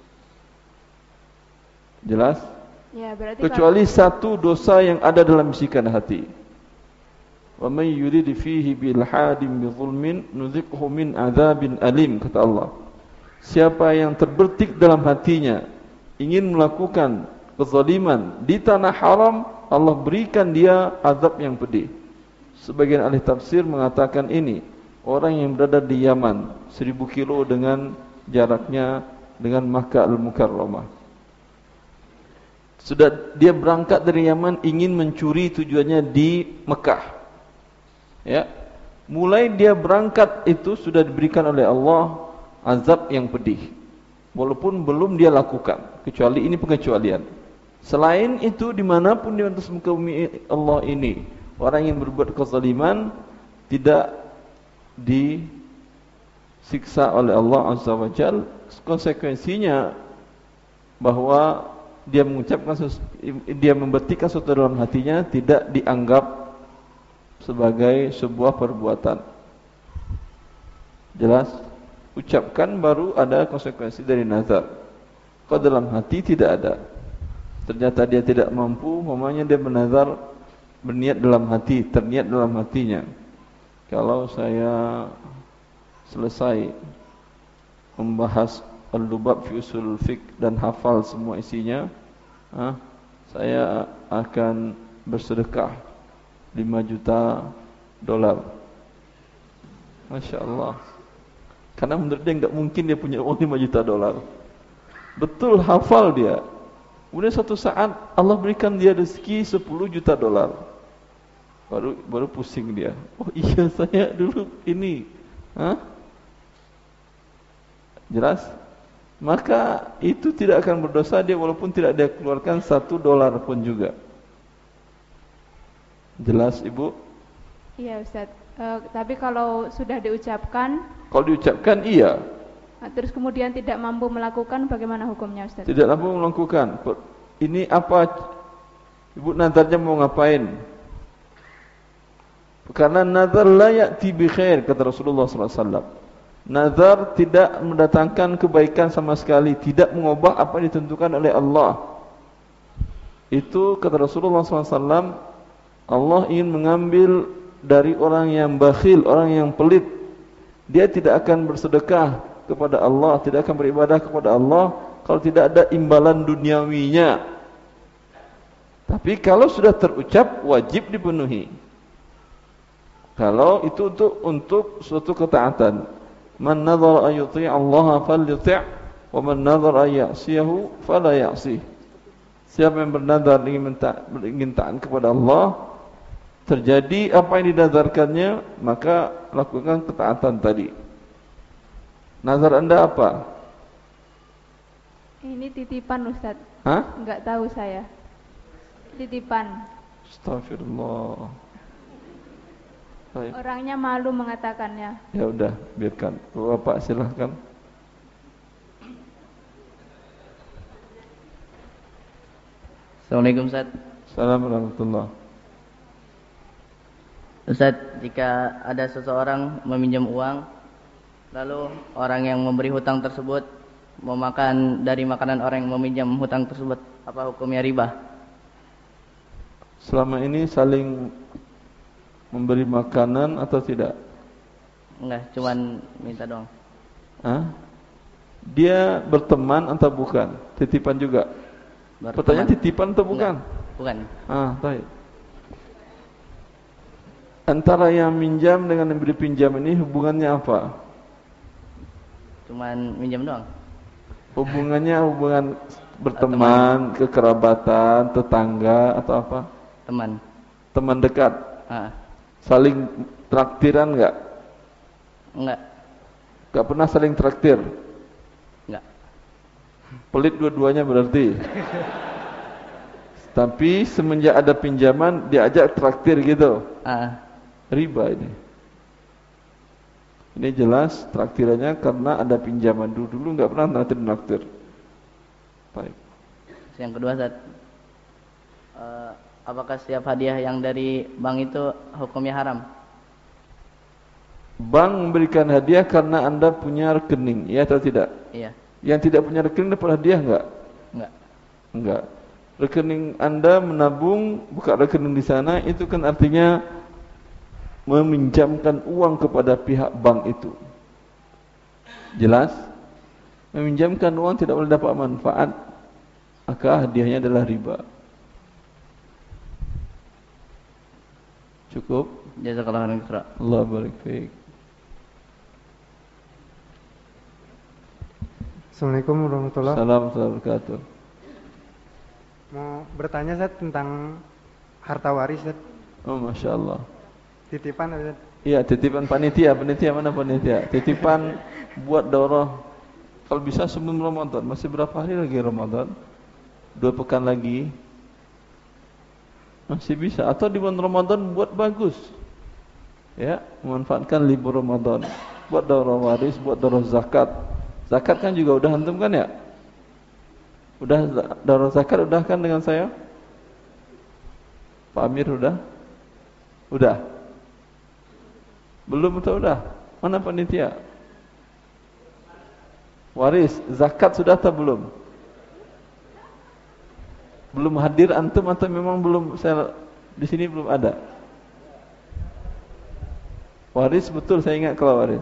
Speaker 1: Jelas?
Speaker 3: Ya, berarti
Speaker 1: kecuali kalau satu dosa yang ada dalam bisikan hati. Wa may yurid fihi bil hadim bi zulmin nuziqhu min adzabin alim, kata Allah. Siapa yang terbertik dalam hatinya ingin melakukan kezaliman di tanah haram, Allah berikan dia azab yang pedih. Sebagian ahli tafsir mengatakan ini orang yang berada di Yaman, seribu kilo dengan jaraknya dengan Makkah al-Mukarramah. Sudah dia berangkat dari Yaman ingin mencuri, tujuannya di Mekah. Ya. Mulai dia berangkat itu sudah diberikan oleh Allah azab yang pedih. Walaupun belum dia lakukan, kecuali ini pengecualian. Selain itu dimanapun di atas muka bumi Allah ini, orang yang berbuat kezaliman tidak disiksa oleh Allah Azza wa Jalla. Konsekuensinya bahwa dia mengucapkan dia membetikkan sesuatu dalam hatinya tidak dianggap sebagai sebuah perbuatan. Jelas? Ucapkan baru ada konsekuensi dari nazar. Kalau dalam hati tidak ada. Ternyata dia tidak mampu, umpamanya dia bernazar, berniat dalam hati, terniat dalam hatinya. Kalau saya selesai membahas Al-Lubab fi Usul Fiqh dan hafal semua isinya, ah, saya akan bersedekah lima juta dolar. Masya Allah. Karena menurut dia enggak mungkin dia punya uang lima juta dolar. Betul hafal dia. Kemudian suatu saat Allah berikan dia rezeki sepuluh juta dolar. Baru baru pusing dia. Oh iya, saya dulu ini. Hah? Jelas? Maka itu tidak akan berdosa dia walaupun tidak dia keluarkan satu dolar pun juga. Jelas Ibu?
Speaker 3: Iya Ustaz. Uh, tapi kalau sudah diucapkan,
Speaker 1: kalau diucapkan iya.
Speaker 3: Terus kemudian tidak mampu melakukan, bagaimana hukumnya Ustaz?
Speaker 1: Tidak mampu melakukan. Ini apa? Ibu nazarnya mau ngapain? Karena nazar la ya'ti bi khair, kata Rasulullah sallallahu alaihi wasallam. Nazar tidak mendatangkan kebaikan sama sekali, tidak mengubah apa yang ditentukan oleh Allah. Itu kata Rasulullah sallallahu alaihi wasallam, Allah ingin mengambil dari orang yang bakhil, orang yang pelit. Dia tidak akan bersedekah kepada Allah, tidak akan beribadah kepada Allah kalau tidak ada imbalan duniawinya. Tapi kalau sudah terucap, wajib dipenuhi. Kalau itu untuk untuk suatu ketaatan. Man nadhara an yuti' Allah falyuti', wa man nadhara an ya'siyahu fala ya'sih. Siapa yang bernazar ingin minta ingin taat kepada Allah, terjadi apa yang dinadarkannya, maka lakukan ketaatan tadi. Nazar Anda apa?
Speaker 3: Ini titipan Ustaz.
Speaker 1: Hah?
Speaker 3: Enggak tahu saya. Titipan.
Speaker 1: Astagfirullah. Baik.
Speaker 3: Orangnya malu mengatakannya.
Speaker 1: Ya udah, biarkan. Bapak silahkan.
Speaker 8: Assalamualaikum Ustaz.
Speaker 1: Assalamualaikum warahmatullahi.
Speaker 8: Ustaz, jika ada seseorang meminjam uang, lalu orang yang memberi hutang tersebut mau makan dari makanan orang yang meminjam hutang tersebut, apa hukumnya riba?
Speaker 1: Selama ini saling memberi makanan atau tidak?
Speaker 8: Enggak, cuman minta doang.
Speaker 1: Hah? Dia berteman atau bukan? Titipan juga?
Speaker 8: Berteman.
Speaker 1: Pertanyaan titipan atau bukan?
Speaker 8: Enggak, bukan.
Speaker 1: Ah, baik. Antara yang minjam dengan yang beri pinjam ini hubungannya apa?
Speaker 8: Cuman minjam doang.
Speaker 1: Hubungannya hubungan berteman, kekerabatan, tetangga atau apa?
Speaker 8: Teman.
Speaker 1: Teman dekat.
Speaker 8: Ah.
Speaker 1: Saling traktiran enggak?
Speaker 8: Enggak.
Speaker 1: Enggak pernah saling traktir?
Speaker 8: Enggak.
Speaker 1: Pelit dua-duanya berarti. Tapi semenjak ada pinjaman diajak traktir gitu.
Speaker 8: Ah.
Speaker 1: Riba ini. Ini jelas traktirannya karena ada pinjaman. Dulu-dulu enggak pernah traktir-traktir. Baik.
Speaker 8: Yang kedua, Ustaz. Uh, apakah setiap hadiah yang dari bank itu hukumnya haram?
Speaker 1: Bank memberikan hadiah karena Anda punya rekening, ya atau tidak?
Speaker 8: Iya.
Speaker 1: Yang tidak punya rekening dapat hadiah enggak?
Speaker 8: Enggak.
Speaker 1: Enggak. Rekening Anda menabung, buka rekening di sana, itu kan artinya meminjamkan uang kepada pihak bank itu. Jelas? Meminjamkan uang tidak boleh dapat manfaat, maka hadiahnya adalah riba. Cukup?
Speaker 8: Jazakallahu khairan.
Speaker 1: Allah barik fiik.
Speaker 9: Assalamualaikum warahmatullahi
Speaker 1: wabarakatuh.
Speaker 9: Mau bertanya Ustaz tentang harta waris Ustaz.
Speaker 1: Oh, Masya Allah.
Speaker 9: Titipan Ustaz.
Speaker 1: Iya, titipan panitia. Panitia mana panitia? Titipan buat daurah. Kalau bisa sebelum Ramadan. Masih berapa hari lagi Ramadan? Dua pekan lagi. Masih bisa. Atau di bulan Ramadan buat bagus. Ya, memanfaatkan libur Ramadan. Buat daurah waris, buat daurah zakat. Zakat kan juga udah antum kan ya? Udah daurah zakat udah kan dengan saya? Pak Amir udah? Udah? Belum atau udah? Mana panitia? Waris, zakat sudah atau belum? Belum hadir antum atau memang belum, saya di sini belum ada? Waris betul, saya ingat kalau waris.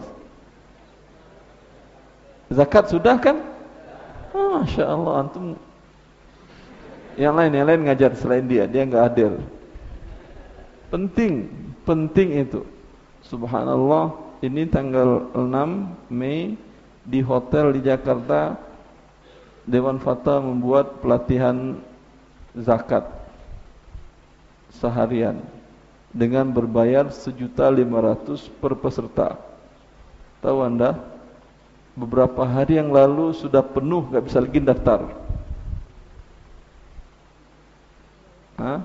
Speaker 1: Zakat sudah kan? Oh, Masya Allah, antum. Yang lain, yang lain ngajar selain dia, dia enggak hadir. Penting, penting itu. Subhanallah, ini tanggal enam Mei di hotel di Jakarta, Dewan Fatwa membuat pelatihan zakat seharian dengan berbayar sejuta lima ratus per peserta. Tahu Anda, beberapa hari yang lalu sudah penuh, gak bisa lagi daftar. Hah?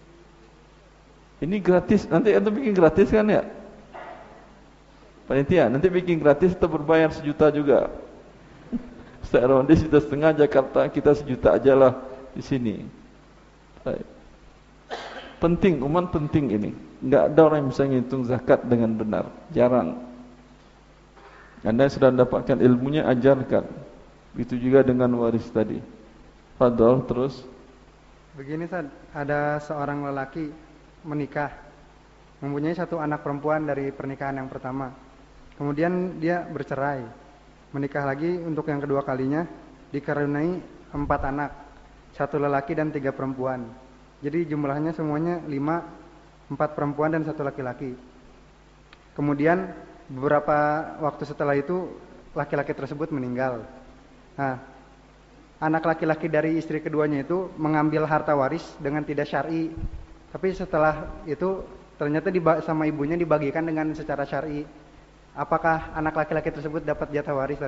Speaker 1: Ini gratis, nanti Anda bikin gratis kan ya? Panitia, nanti bikin gratis atau berbayar sejuta juga? Ustaz Rondi sudah setengah Jakarta, kita sejuta aja lah di sini. Baik. Penting, umat penting ini. Enggak ada orang yang bisa ngitung zakat dengan benar, jarang. Anda sudah mendapatkan ilmunya, ajarkan. Begitu juga dengan waris tadi. Fadol, terus.
Speaker 9: Begini Ustaz, ada seorang lelaki menikah. mempunyai satu anak perempuan dari pernikahan yang pertama. Kemudian dia bercerai, menikah lagi untuk yang kedua kalinya, dikaruniai empat anak, satu lelaki dan tiga perempuan. Jadi jumlahnya semuanya lima, empat perempuan dan satu laki-laki. Kemudian beberapa waktu setelah itu laki-laki tersebut meninggal. Nah, anak laki-laki dari istri keduanya itu mengambil harta waris dengan tidak syar'i. Tapi setelah itu ternyata sama ibunya dibagikan dengan secara syar'i. Apakah anak laki-laki tersebut dapat jatah waris?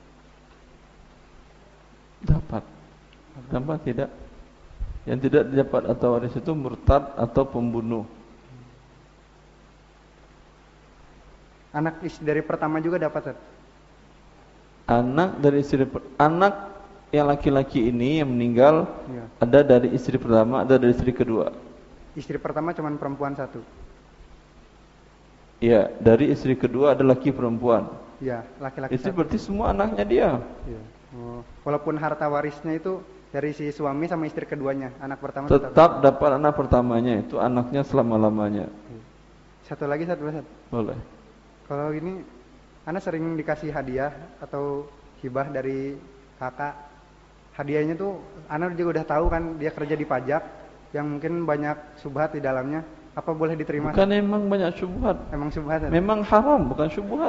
Speaker 1: Dapat. Dapat tidak? Yang tidak dapat jatah waris itu murtad atau pembunuh.
Speaker 9: Anak istri dari pertama juga dapat, Ustaz?
Speaker 1: Anak dari istri anak yang laki-laki ini yang meninggal ya. Ada dari istri pertama, ada dari istri kedua.
Speaker 9: Istri pertama cuma perempuan satu.
Speaker 1: Iya, dari istri kedua ada laki perempuan.
Speaker 9: Iya, laki-laki.
Speaker 1: Itu berarti semua anaknya dia.
Speaker 9: Iya. Oh. Walaupun harta warisnya itu dari si suami sama istri keduanya, anak pertama
Speaker 1: tetap, tetap dapat anak pertamanya, itu anaknya selama-lamanya.
Speaker 9: Satu lagi satu lagi.
Speaker 1: Boleh.
Speaker 9: Kalau ini Ana sering dikasih hadiah atau hibah dari kakak. Hadiahnya tuh Ana juga udah tahu kan dia kerja di pajak yang mungkin banyak syubhat di dalamnya. Apa boleh diterima?
Speaker 1: Bukan emang banyak syubhat.
Speaker 9: Emang syubhat.
Speaker 1: Memang haram, bukan syubhat.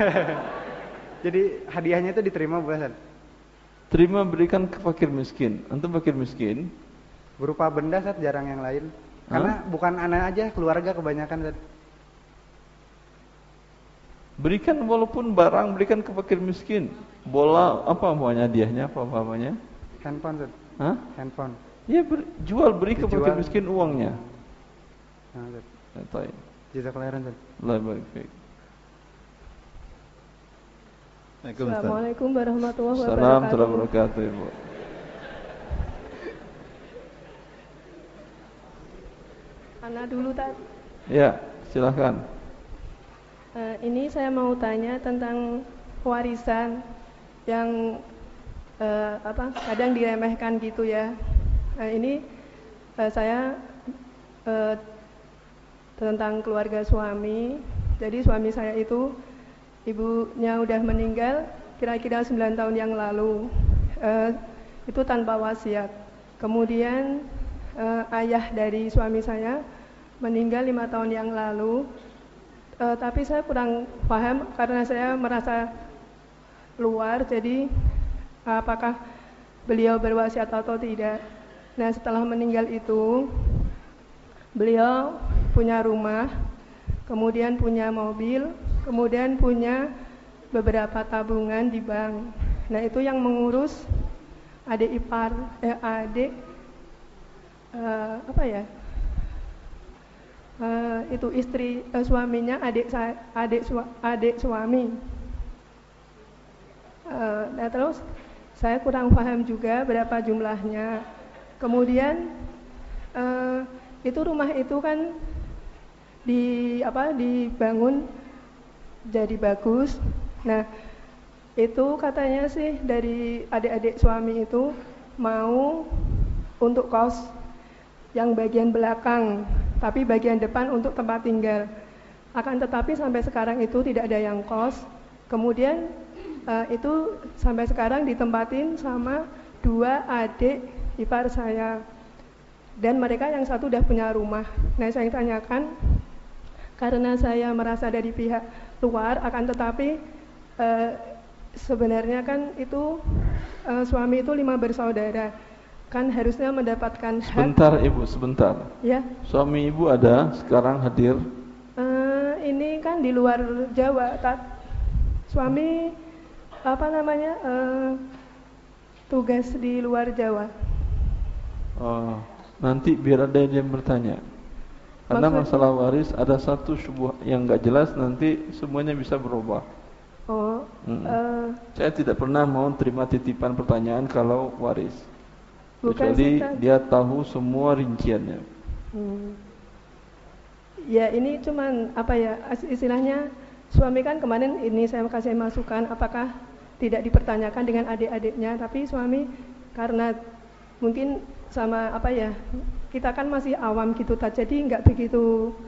Speaker 9: Jadi hadiahnya itu diterima boleh?
Speaker 1: Terima, berikan ke fakir miskin. Antum fakir miskin?
Speaker 9: Berupa benda, Sat, jarang yang lain. Karena Hah? bukan anak aja, keluarga kebanyakan, Sat.
Speaker 1: Berikan walaupun barang, berikan ke fakir miskin. Bola apa namanya hadiahnya, apa namanya?
Speaker 9: Handphone, Sat.
Speaker 1: Hah?
Speaker 9: Handphone.
Speaker 1: Iya, ber, jual beri ke fakir miskin uangnya.
Speaker 9: Nah,
Speaker 1: Sat.
Speaker 9: Jazakallahu khairan, Sat.
Speaker 1: Allah barik fiik.
Speaker 5: Assalamualaikum warahmatullahi wabarakatuh.
Speaker 1: Assalamualaikum warahmatullahi wabarakatuh, Ibu.
Speaker 5: Ana dulu, Tat.
Speaker 1: Ya, silakan.
Speaker 5: Uh, ini saya mau tanya tentang warisan yang uh, apa kadang diremehkan gitu ya. Uh, ini uh, saya uh, tentang keluarga suami. Jadi suami saya itu ibunya udah meninggal kira-kira sembilan tahun yang lalu. Uh, itu tanpa wasiat. Kemudian uh, ayah dari suami saya meninggal lima tahun yang lalu. Uh, tapi saya kurang paham karena saya merasa luar, jadi apakah beliau berwasiat atau tidak. Nah, setelah meninggal itu beliau punya rumah, kemudian punya mobil, kemudian punya beberapa tabungan di bank. Nah, itu yang mengurus adik ipar, eh, adik uh, apa ya? Uh, itu istri uh, suaminya adik adik su, adik suami. Uh, nah terus saya kurang paham juga berapa jumlahnya. Kemudian uh, itu rumah itu kan di apa dibangun jadi bagus. Nah itu katanya sih dari adik-adik suami itu mau untuk kos yang bagian belakang, tapi bagian depan untuk tempat tinggal. Akan tetapi sampai sekarang itu tidak ada yang kos. Kemudian uh, itu sampai sekarang ditempatin sama dua adik ipar saya. Dan mereka yang satu udah punya rumah. Nah, saya tanyakan karena saya merasa dari pihak luar, akan tetapi uh, sebenarnya kan itu uh, suami itu lima bersaudara. Kan harusnya mendapatkan hak.
Speaker 1: Sebentar Ibu, sebentar.
Speaker 5: Ya.
Speaker 1: Suami Ibu ada sekarang hadir?
Speaker 5: Uh, ini kan di luar Jawa, Tat. Suami apa namanya uh, tugas di luar Jawa.
Speaker 1: Oh, nanti biar ada yang bertanya. Karena maksudnya, masalah waris ada satu syubhat yang enggak jelas, nanti semuanya bisa berubah.
Speaker 5: Oh.
Speaker 1: Hmm.
Speaker 5: Uh,
Speaker 1: Saya tidak pernah mau terima titipan pertanyaan kalau waris.
Speaker 5: Bukan
Speaker 1: kecuali
Speaker 5: sih,
Speaker 1: dia tahu semua rinciannya.
Speaker 5: Hmm. Ya ini cuman apa ya istilahnya suami kan kemarin ini saya kasih masukan apakah tidak dipertanyakan dengan adik-adiknya, tapi suami karena mungkin sama apa ya kita kan masih awam gitu, jadi nggak begitu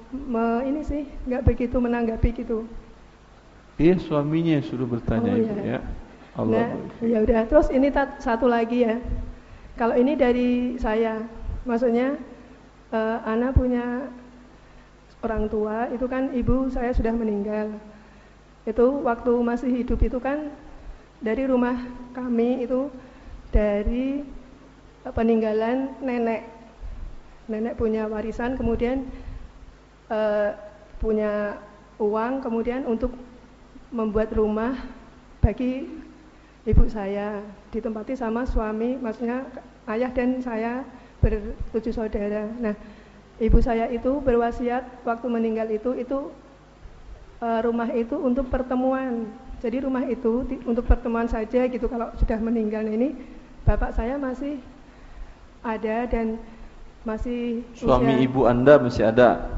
Speaker 10: me, ini sih nggak begitu menanggapi gitu.
Speaker 1: Iya, suaminya yang suruh bertanya
Speaker 10: Oh,
Speaker 1: Ibu
Speaker 10: iya.
Speaker 1: ya. Allah.
Speaker 10: Nah, ya udah. Terus ini tat, satu lagi ya. Kalau ini dari saya, maksudnya uh, Ana punya orang tua, itu kan ibu saya sudah meninggal. Itu waktu masih hidup itu kan dari rumah kami itu dari uh, peninggalan nenek. Nenek punya warisan, kemudian uh, punya uang, kemudian untuk membuat rumah bagi ibu saya, ditempati sama suami, maksudnya ayah dan saya bertujuh saudara. Nah, ibu saya itu berwasiat waktu meninggal itu itu uh, rumah itu untuk pertemuan. Jadi rumah itu di, untuk pertemuan saja gitu. Kalau sudah meninggal, nah ini bapak saya masih ada dan masih
Speaker 1: suami
Speaker 10: usia,
Speaker 1: ibu Anda masih ada?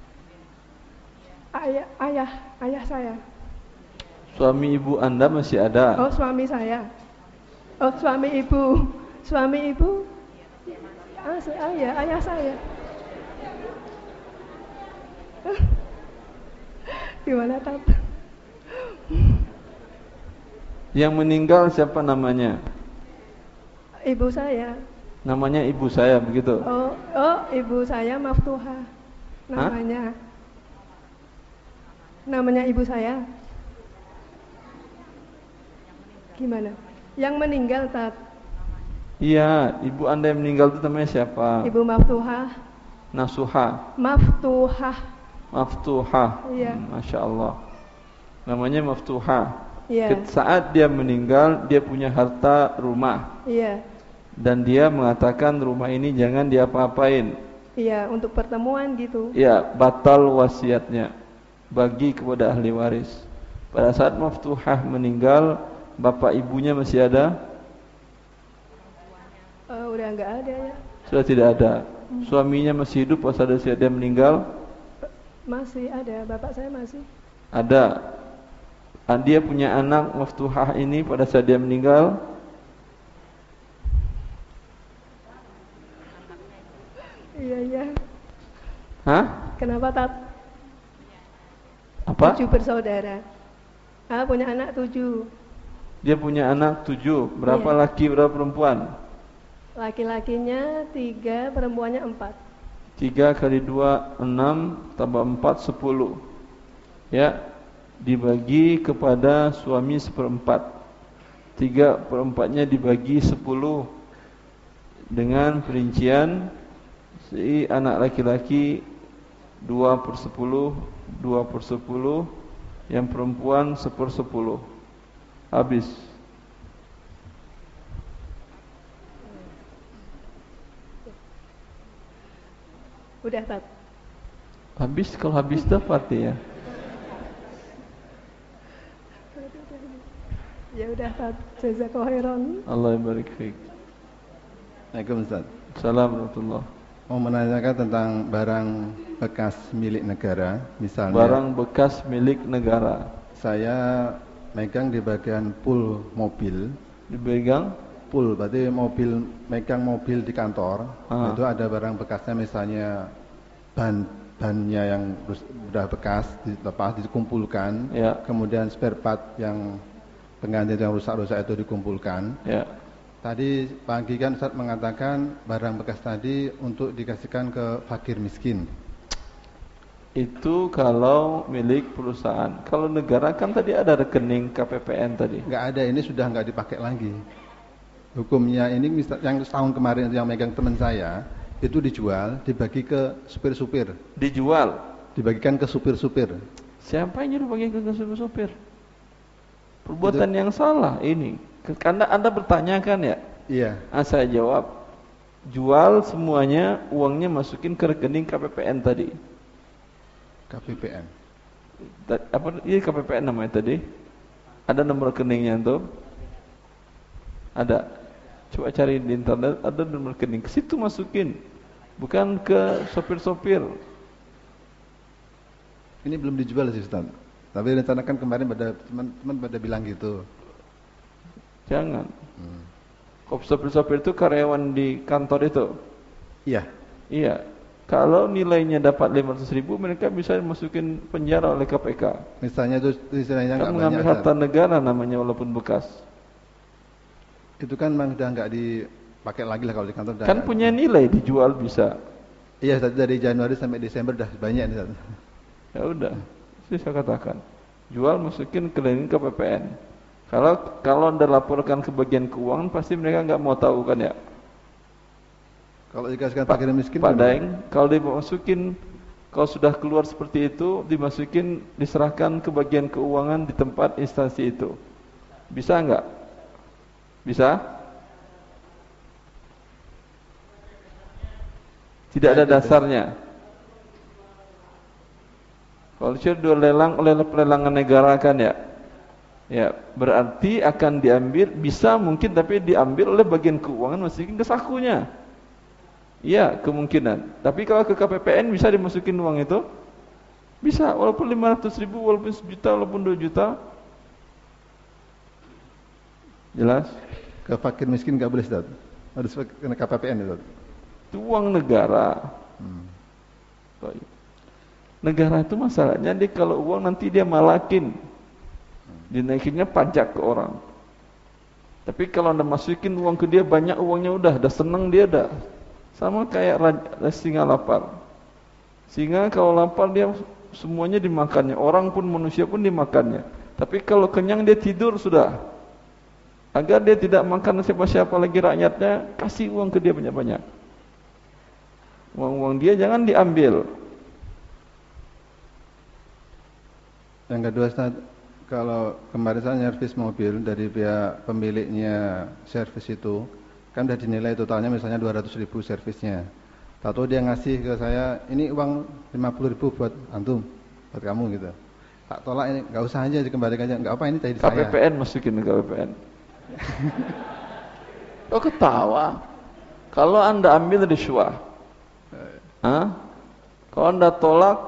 Speaker 10: Ayah, ayah, ayah saya.
Speaker 1: Suami ibu Anda masih ada?
Speaker 10: Oh, suami saya. Oh, suami ibu. Suami ibu? Ah, ayah, ayah saya. Gimana, Tat?
Speaker 1: Yang meninggal siapa namanya?
Speaker 10: Ibu saya.
Speaker 1: Namanya ibu saya, begitu?
Speaker 10: Oh, oh, ibu saya Maftuha. Namanya. Hah? Namanya ibu saya. Gimana? Yang meninggal, Tat?
Speaker 1: Iya, ibu Anda yang meninggal itu namanya siapa?
Speaker 10: Ibu Maftuha.
Speaker 1: Nasuha.
Speaker 10: Maftuha.
Speaker 1: Maftuha.
Speaker 10: Iya.
Speaker 1: Hmm, Masya Allah. Namanya Maftuha.
Speaker 10: Iya.
Speaker 1: Saat dia meninggal, dia punya harta rumah.
Speaker 10: Iya.
Speaker 1: Dan dia mengatakan rumah ini jangan diapa-apain.
Speaker 10: Iya, untuk pertemuan gitu.
Speaker 1: Iya, batal wasiatnya bagi kepada ahli waris. Pada saat Maftuhah meninggal, bapak ibunya masih ada?
Speaker 10: Uh, udah enggak ada ya.
Speaker 1: Sudah tidak ada. Hmm. Suaminya masih hidup pada saat dia meninggal?
Speaker 10: Masih ada, bapak saya masih.
Speaker 1: Ada. Dia punya anak Maftuhah ini pada saat dia meninggal?
Speaker 10: Iya, iya.
Speaker 1: Hah?
Speaker 10: Kenapa, Tat?
Speaker 1: Apa?
Speaker 10: Tujuh bersaudara. Ah, punya anak tujuh.
Speaker 1: Dia punya anak tujuh. Berapa
Speaker 10: iya.
Speaker 1: laki, berapa perempuan?
Speaker 10: Laki-lakinya tiga, perempuannya empat.
Speaker 1: Tiga kali dua, enam, tambah empat, sepuluh. Ya, dibagi kepada suami seperempat. Tiga perempatnya dibagi sepuluh. Dengan perincian si anak laki-laki dua per sepuluh, dua per sepuluh, yang perempuan seper sepuluh. Habis.
Speaker 10: Udah, Tat.
Speaker 1: Habis, kalau habis dapat ya.
Speaker 10: Ya udah, Tat. Jazakallahu khairan.
Speaker 1: Allah barik fiik.
Speaker 11: Assalamualaikum, Ustaz.
Speaker 1: Assalamualaikum warahmatullahi.
Speaker 11: Mau menanyakan tentang barang bekas milik negara, misalnya
Speaker 1: barang bekas milik negara.
Speaker 11: Saya megang di bagian pool mobil.
Speaker 1: Dipegang?
Speaker 11: Pool, berarti mobil, megang mobil di kantor.
Speaker 1: Ah.
Speaker 11: Itu ada barang bekasnya, misalnya ban bannya yang sudah bekas dilepas dikumpulkan.
Speaker 1: Ya.
Speaker 11: Kemudian spare part yang pengganti yang rusak-rusak itu dikumpulkan.
Speaker 1: Ya.
Speaker 11: Tadi pagi kan Ustaz mengatakan barang bekas tadi untuk dikasihkan ke fakir miskin.
Speaker 1: Itu kalau milik perusahaan. Kalau negara kan tadi ada rekening K P P N tadi.
Speaker 11: Enggak ada, ini sudah enggak dipakai lagi. Hukumnya ini yang setahun kemarin yang megang teman saya, itu dijual, dibagi ke supir-supir.
Speaker 1: Dijual?
Speaker 11: Dibagikan ke supir-supir.
Speaker 1: Siapa yang nyuruh bagi ke supir-supir? Perbuatan itu yang salah ini. Karena Anda bertanya kan ya?
Speaker 11: Iya.
Speaker 1: Ah, saya jawab, jual semuanya, uangnya masukin ke rekening K P P N tadi.
Speaker 11: K P P N.
Speaker 1: Apa? Ini K P P N namanya tadi. Ada nomor rekeningnya tuh? Ada. Coba cari di internet, ada nomor rekening. Ke situ masukin, bukan ke sopir-sopir.
Speaker 11: Ini belum dijual sih Ustaz. Tapi rencanakan kemarin pada teman-teman pada bilang gitu.
Speaker 1: Jangan. Hmm. Sopir-sopir itu karyawan di kantor itu.
Speaker 11: Iya.
Speaker 1: Iya. Kalau nilainya dapat lima ratus ribu, mereka bisa dimasukin penjara oleh K P K.
Speaker 11: Misalnya itu istilahnya
Speaker 1: Kan
Speaker 11: nggak
Speaker 1: mengambil
Speaker 11: banyak,
Speaker 1: harta
Speaker 11: Ustaz.
Speaker 1: negara namanya walaupun bekas.
Speaker 11: Itu kan memang udah nggak dipakai lagi lah kalau di kantor.
Speaker 1: Kan punya nilai, dijual bisa.
Speaker 11: Iya, Ustaz, dari Januari sampai Desember udah banyak nih, Ustaz.
Speaker 1: Ya udah, itu saya katakan. Jual masukin ke rekening K P P N. Kalau kalau Anda laporkan ke bagian keuangan pasti mereka nggak mau tahu kan ya.
Speaker 11: Kalau dikasihkan fakir miskin,
Speaker 1: Pak Daeng, kalau dimasukin, kalau sudah keluar seperti itu, dimasukin, diserahkan ke bagian keuangan di tempat instansi itu. Bisa enggak? Bisa? Tidak ada dasarnya. Kalau sudah lelang oleh pelelangan negara kan ya, ya berarti akan diambil, bisa mungkin tapi diambil oleh bagian keuangan masukin ke sakunya. Iya, kemungkinan. Tapi kalau ke K P P N bisa dimasukin uang itu? Bisa, walaupun lima ratus ribu, walaupun sejuta, walaupun dua juta. Jelas?
Speaker 11: Ke fakir miskin nggak boleh, Ustaz. Harus ke K P P N, Ustaz.
Speaker 1: Itu uang negara. Hmm. Negara itu masalahnya, dia kalau uang nanti dia malakin. Dinaikinnya pajak ke orang. Tapi kalau Anda masukin uang ke dia, banyak uangnya udah, udah senang dia dah. Sama kayak raja, singa lapar. Singa kalau lapar dia semuanya dimakannya, orang pun manusia pun dimakannya. Tapi kalau kenyang dia tidur sudah. Agar dia tidak makan siapa-siapa lagi rakyatnya, kasih uang ke dia banyak-banyak. Uang-uang dia jangan diambil.
Speaker 11: Yang kedua, Ustaz, kalau kemarin saya servis mobil dari pihak pemiliknya servis itu, kan udah dinilai totalnya misalnya dua ratus ribu servisnya. Tahu dia ngasih ke saya, ini uang lima puluh ribu buat antum, buat kamu gitu. Tak tolak, ini nggak usah aja dikembalikan aja, nggak apa ini tadi
Speaker 1: K P
Speaker 11: saya.
Speaker 1: P N masukin ke K P P N. Oh ketawa. Kalau Anda ambil riswah, Hah? Kalau Anda tolak,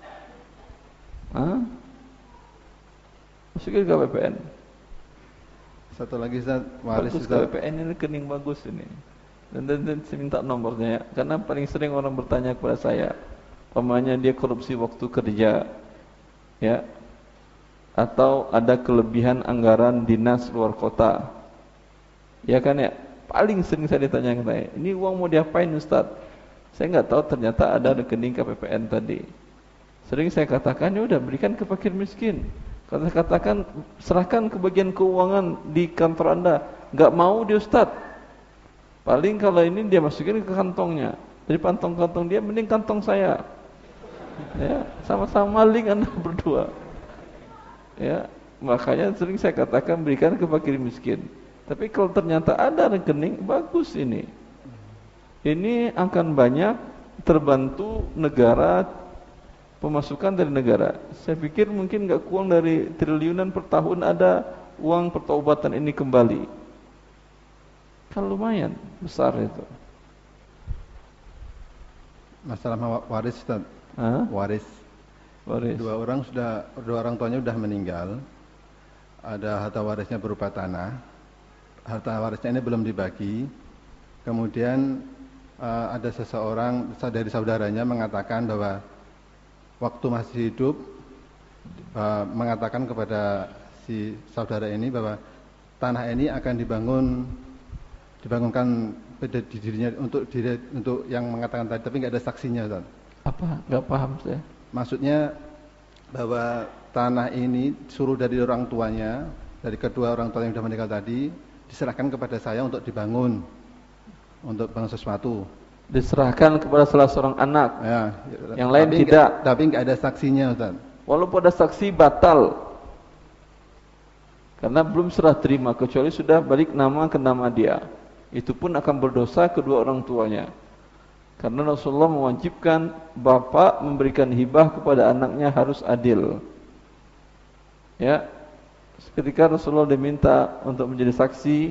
Speaker 1: Hah? masukin ke K P P N.
Speaker 11: Satu lagi, Ustaz, waris
Speaker 1: bagus,
Speaker 11: Ustaz.
Speaker 1: K P P N ini rekening bagus ini. Dan, dan, dan saya minta nomornya ya. Karena paling sering orang bertanya kepada saya, pamannya dia korupsi waktu kerja, ya, atau ada kelebihan anggaran dinas luar kota, ya kan ya. Paling sering saya ditanya ke saya, ini uang mau diapain Ustaz? Saya nggak tahu, ternyata ada rekening K P P N tadi. Sering saya katakan, ya udah berikan ke fakir miskin. Kata katakan serahkan ke bagian keuangan di kantor Anda. Enggak mau dia Ustaz. Paling kalau ini dia masukin ke kantongnya. Dari kantong-kantong dia mending kantong saya. Ya, sama-sama maling Anda berdua. Ya, makanya sering saya katakan berikan ke fakir miskin. Tapi kalau ternyata ada rekening, bagus ini. Ini akan banyak terbantu negara, pemasukan dari negara. Saya pikir mungkin nggak kurang dari triliunan per tahun ada uang pertaubatan ini kembali. Kan lumayan besar itu.
Speaker 11: Masalah waris, Ustaz.
Speaker 1: Hah?
Speaker 11: Waris.
Speaker 1: Waris.
Speaker 11: Dua orang sudah, dua orang tuanya sudah meninggal. Ada harta warisnya berupa tanah. Harta warisnya ini belum dibagi. Kemudian uh, ada seseorang dari saudaranya mengatakan bahwa waktu masih hidup uh, mengatakan kepada si saudara ini bahwa tanah ini akan dibangun dibangunkan pada dirinya untuk diri, untuk yang mengatakan tadi, tapi nggak ada saksinya, Ustaz.
Speaker 1: Apa? Nggak paham saya.
Speaker 11: Maksudnya bahwa tanah ini suruh dari orang tuanya, dari kedua orang tua yang sudah meninggal tadi, diserahkan kepada saya untuk dibangun, untuk bangun sesuatu.
Speaker 1: Diserahkan kepada salah seorang anak,
Speaker 11: ya,
Speaker 1: yang lain
Speaker 11: tapi
Speaker 1: tidak.
Speaker 11: Enggak, tapi nggak ada saksinya, Ustaz.
Speaker 1: Walaupun ada saksi batal, karena belum serah terima kecuali sudah balik nama ke nama dia. Itu pun akan berdosa kedua orang tuanya. Karena Rasulullah mewajibkan bapak memberikan hibah kepada anaknya harus adil. Ya, ketika Rasulullah diminta untuk menjadi saksi,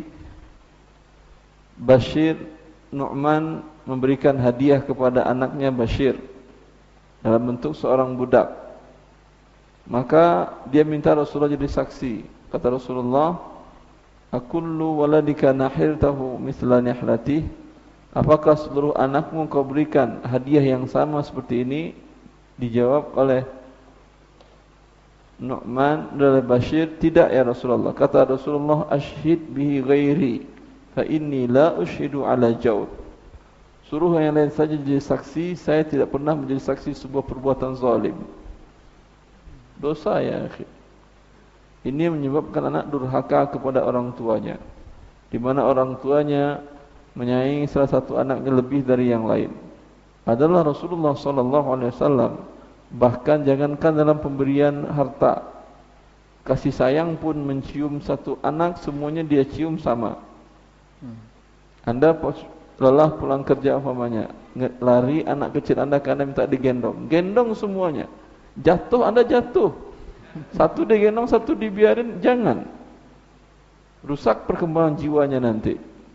Speaker 1: Bashir Nu'man memberikan hadiah kepada anaknya Bashir dalam bentuk seorang budak. Maka dia minta Rasulullah jadi saksi. Kata Rasulullah, "Akullu waladika nahiltahu mithla nihlatih?" apakah seluruh anakmu kau berikan hadiah yang sama seperti ini? Dijawab oleh Nu'man dari Bashir, tidak ya Rasulullah. Kata Rasulullah, ashhid bihi ghairi fa inni la ushidu ala jawr. Suruh yang lain saja jadi saksi, saya tidak pernah menjadi saksi sebuah perbuatan zalim. Dosa ya akhi. Ini menyebabkan anak durhaka kepada orang tuanya, di mana orang tuanya menyayangi salah satu anaknya lebih dari yang lain. Adalah Rasulullah sallallahu alaihi wasallam. Bahkan jangankan dalam pemberian harta, kasih sayang pun mencium satu anak semuanya dia cium sama. Anda lelah pulang kerja umpamanya, lari anak kecil Anda ke Anda minta digendong, gendong semuanya. Jatuh Anda jatuh, satu digendong satu dibiarin, jangan. Rusak perkembangan jiwanya nanti.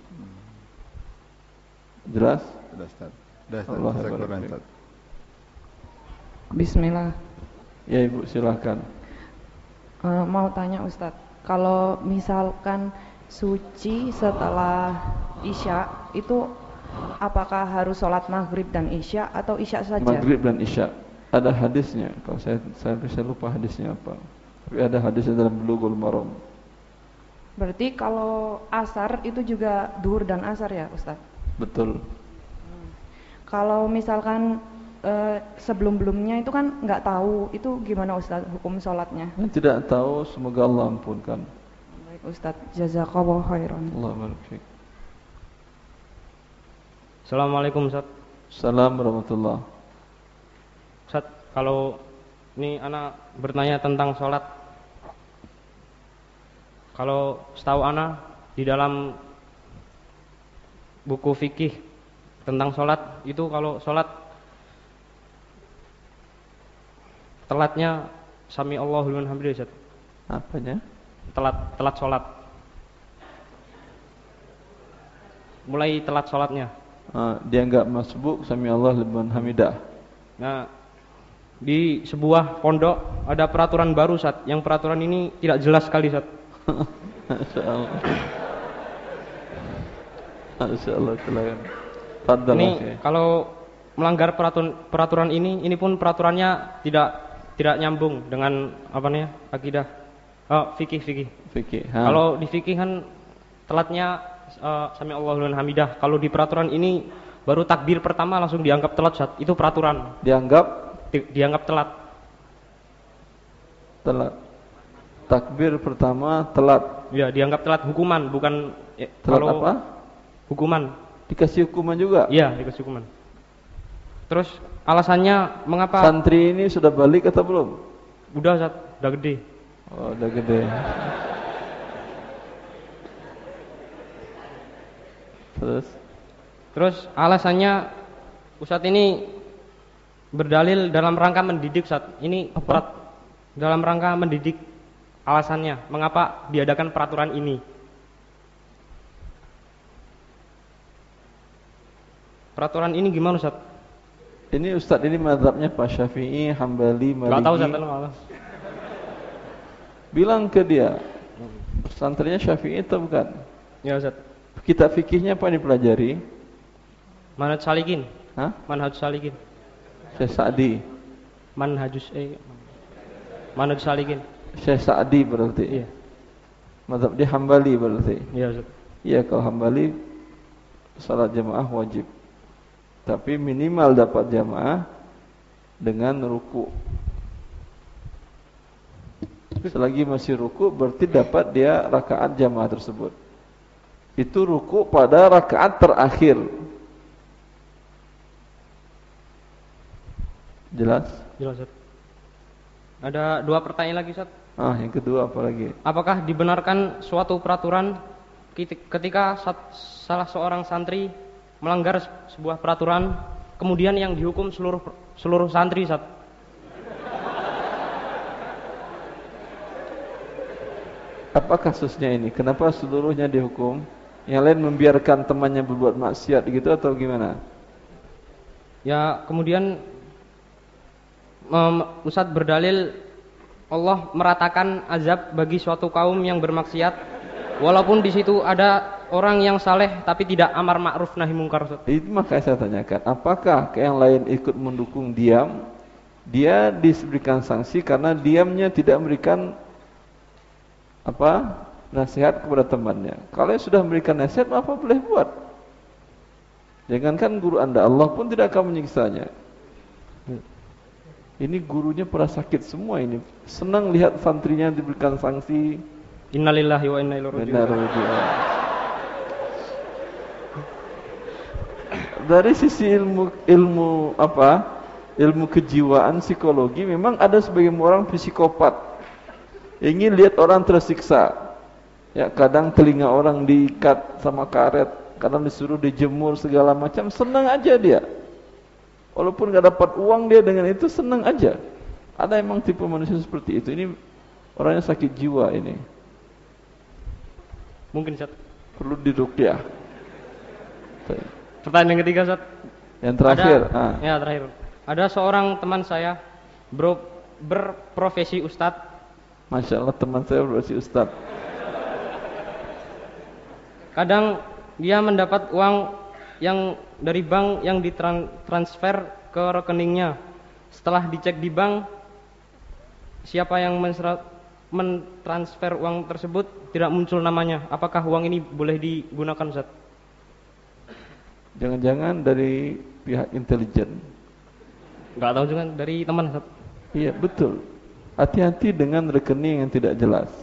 Speaker 1: Jelas?
Speaker 11: Sudah Ustaz. Sudah Ustaz.
Speaker 12: Bismillah.
Speaker 1: Ya Ibu silakan.
Speaker 12: Uh, mau tanya Ustadz, kalau misalkan suci setelah Isya itu apakah harus sholat maghrib dan Isya atau Isya saja?
Speaker 1: Maghrib dan Isya. Ada hadisnya. Kalau saya saya bisa lupa hadisnya apa. Tapi ada hadisnya dalam Bulughul Maram.
Speaker 12: Berarti kalau asar itu juga duhur dan asar ya Ustadz?
Speaker 1: Betul.
Speaker 12: Hmm. Kalau misalkan Uh, sebelum-belumnya itu kan nggak tahu, itu gimana Ustaz hukum sholatnya?
Speaker 1: Tidak tahu, semoga Allah ampunkan.
Speaker 12: Baik Ustaz, jazakallahu khairan.
Speaker 1: Allah barik.
Speaker 13: Assalamualaikum Ustaz.
Speaker 1: Assalamualaikum warahmatullahi.
Speaker 13: Ustaz, kalau ini anak bertanya tentang sholat. Kalau setahu anak di dalam buku fikih tentang sholat itu, kalau sholat telatnya sami Allahu liman hamidah Ustaz.
Speaker 1: Apanya?
Speaker 13: Telat telat sholat. Mulai telat sholatnya.
Speaker 1: Uh, dia enggak masbuk sami Allah liman hamidah.
Speaker 13: Nah, di sebuah pondok ada peraturan baru Ustaz. Yang peraturan ini tidak jelas sekali Ustaz.
Speaker 1: Masyaallah. Masyaallah silakan. Fadhal.
Speaker 13: Ini okay. Kalau melanggar peraturan peraturan ini, ini pun peraturannya tidak tidak nyambung dengan apa nih akidah, oh, fikih fikih.
Speaker 1: Fikih.
Speaker 13: Kalau di fikih kan telatnya uh, sami Allahu liman hamidah. Kalau di peraturan ini baru takbir pertama langsung dianggap telat Ustaz. Itu peraturan.
Speaker 1: Dianggap
Speaker 13: di, dianggap telat.
Speaker 1: Telat. Takbir pertama telat.
Speaker 13: Ya, dianggap telat, hukuman bukan ya,
Speaker 1: telat
Speaker 13: kalau
Speaker 1: apa?
Speaker 13: Hukuman.
Speaker 1: Dikasih hukuman juga?
Speaker 13: Iya, dikasih hukuman. Terus alasannya mengapa?
Speaker 1: Santri ini sudah balik atau belum?
Speaker 13: Udah Ustaz, udah gede.
Speaker 1: Oh, udah gede. Terus?
Speaker 13: Terus alasannya Ustaz ini berdalil dalam rangka mendidik Ustaz. Ini perat, dalam rangka mendidik, alasannya mengapa diadakan peraturan ini. Peraturan ini gimana Ustaz?
Speaker 1: Ini Ustaz ini mazhabnya Pak Syafi'i, Hambali, Maliki.
Speaker 13: Enggak tahu Ustaz, Allah.
Speaker 1: Bilang ke dia, santrinya Syafi'i atau bukan?
Speaker 13: Ya Ustaz.
Speaker 1: Kitab fikihnya apa yang dipelajari?
Speaker 13: Manhaj Salikin.
Speaker 1: Hah?
Speaker 13: Manhaj Salikin.
Speaker 1: Syekh Sa'di.
Speaker 13: Manhajus eh Manhaj Salikin.
Speaker 1: Syekh Sa'di berarti.
Speaker 13: Iya.
Speaker 1: Mazhab dia Hambali berarti.
Speaker 13: Iya Ustaz.
Speaker 1: Iya, kalau Hambali salat jamaah wajib. Tapi minimal dapat jamaah dengan ruku. Selagi masih ruku berarti dapat dia rakaat jamaah tersebut. Itu ruku pada rakaat terakhir. Jelas?
Speaker 13: Jelas Ustaz. Ada dua pertanyaan lagi Ustaz.
Speaker 1: Ah, yang kedua apa lagi?
Speaker 13: Apakah dibenarkan suatu peraturan ketika salah seorang santri melanggar sebuah peraturan, kemudian yang dihukum seluruh seluruh santri Ustaz?
Speaker 1: Apa kasusnya ini? Kenapa seluruhnya dihukum? Yang lain membiarkan temannya berbuat maksiat gitu atau gimana?
Speaker 13: Ya, kemudian um, Ustaz berdalil Allah meratakan azab bagi suatu kaum yang bermaksiat, walaupun di situ ada orang yang saleh tapi tidak amar ma'ruf nahi mungkar Ustaz?
Speaker 1: Itu makanya saya tanyakan, apakah yang lain ikut mendukung diam? Dia diberikan sanksi karena diamnya tidak memberikan apa? Nasihat kepada temannya. Kalau sudah memberikan nasihat, apa boleh buat? Jangankan guru Anda, Allah pun tidak akan menyiksanya. Ini gurunya pernah sakit semua ini. Senang lihat santrinya diberikan sanksi.
Speaker 13: Innalillahi wa inna ilaihi raji'un.
Speaker 1: Dari sisi ilmu ilmu apa? Ilmu kejiwaan psikologi memang ada sebagian orang psikopat. Ingin lihat orang tersiksa. Ya, kadang telinga orang diikat sama karet, kadang disuruh dijemur segala macam, senang aja dia. Walaupun gak dapat uang, dia dengan itu senang aja. Ada emang tipe manusia seperti itu. Ini orangnya sakit jiwa ini.
Speaker 13: Mungkin Ustaz
Speaker 1: perlu diruqyah.
Speaker 13: Pertanyaan yang ketiga Ustaz.
Speaker 1: Yang terakhir.
Speaker 13: Ada,
Speaker 1: ah.
Speaker 13: Ya terakhir. Ada seorang teman saya bro, berprofesi Ustadz.
Speaker 1: Masya Allah, teman saya berprofesi Ustadz.
Speaker 13: Kadang dia mendapat uang yang dari bank yang ditransfer ke rekeningnya. Setelah dicek di bank, siapa yang mentransfer uang tersebut tidak muncul namanya. Apakah uang ini boleh digunakan Ustaz?
Speaker 1: Jangan-jangan dari pihak intelijen.
Speaker 13: Enggak tahu juga dari teman Ustaz.
Speaker 1: Iya, betul. Hati-hati dengan rekening yang tidak jelas.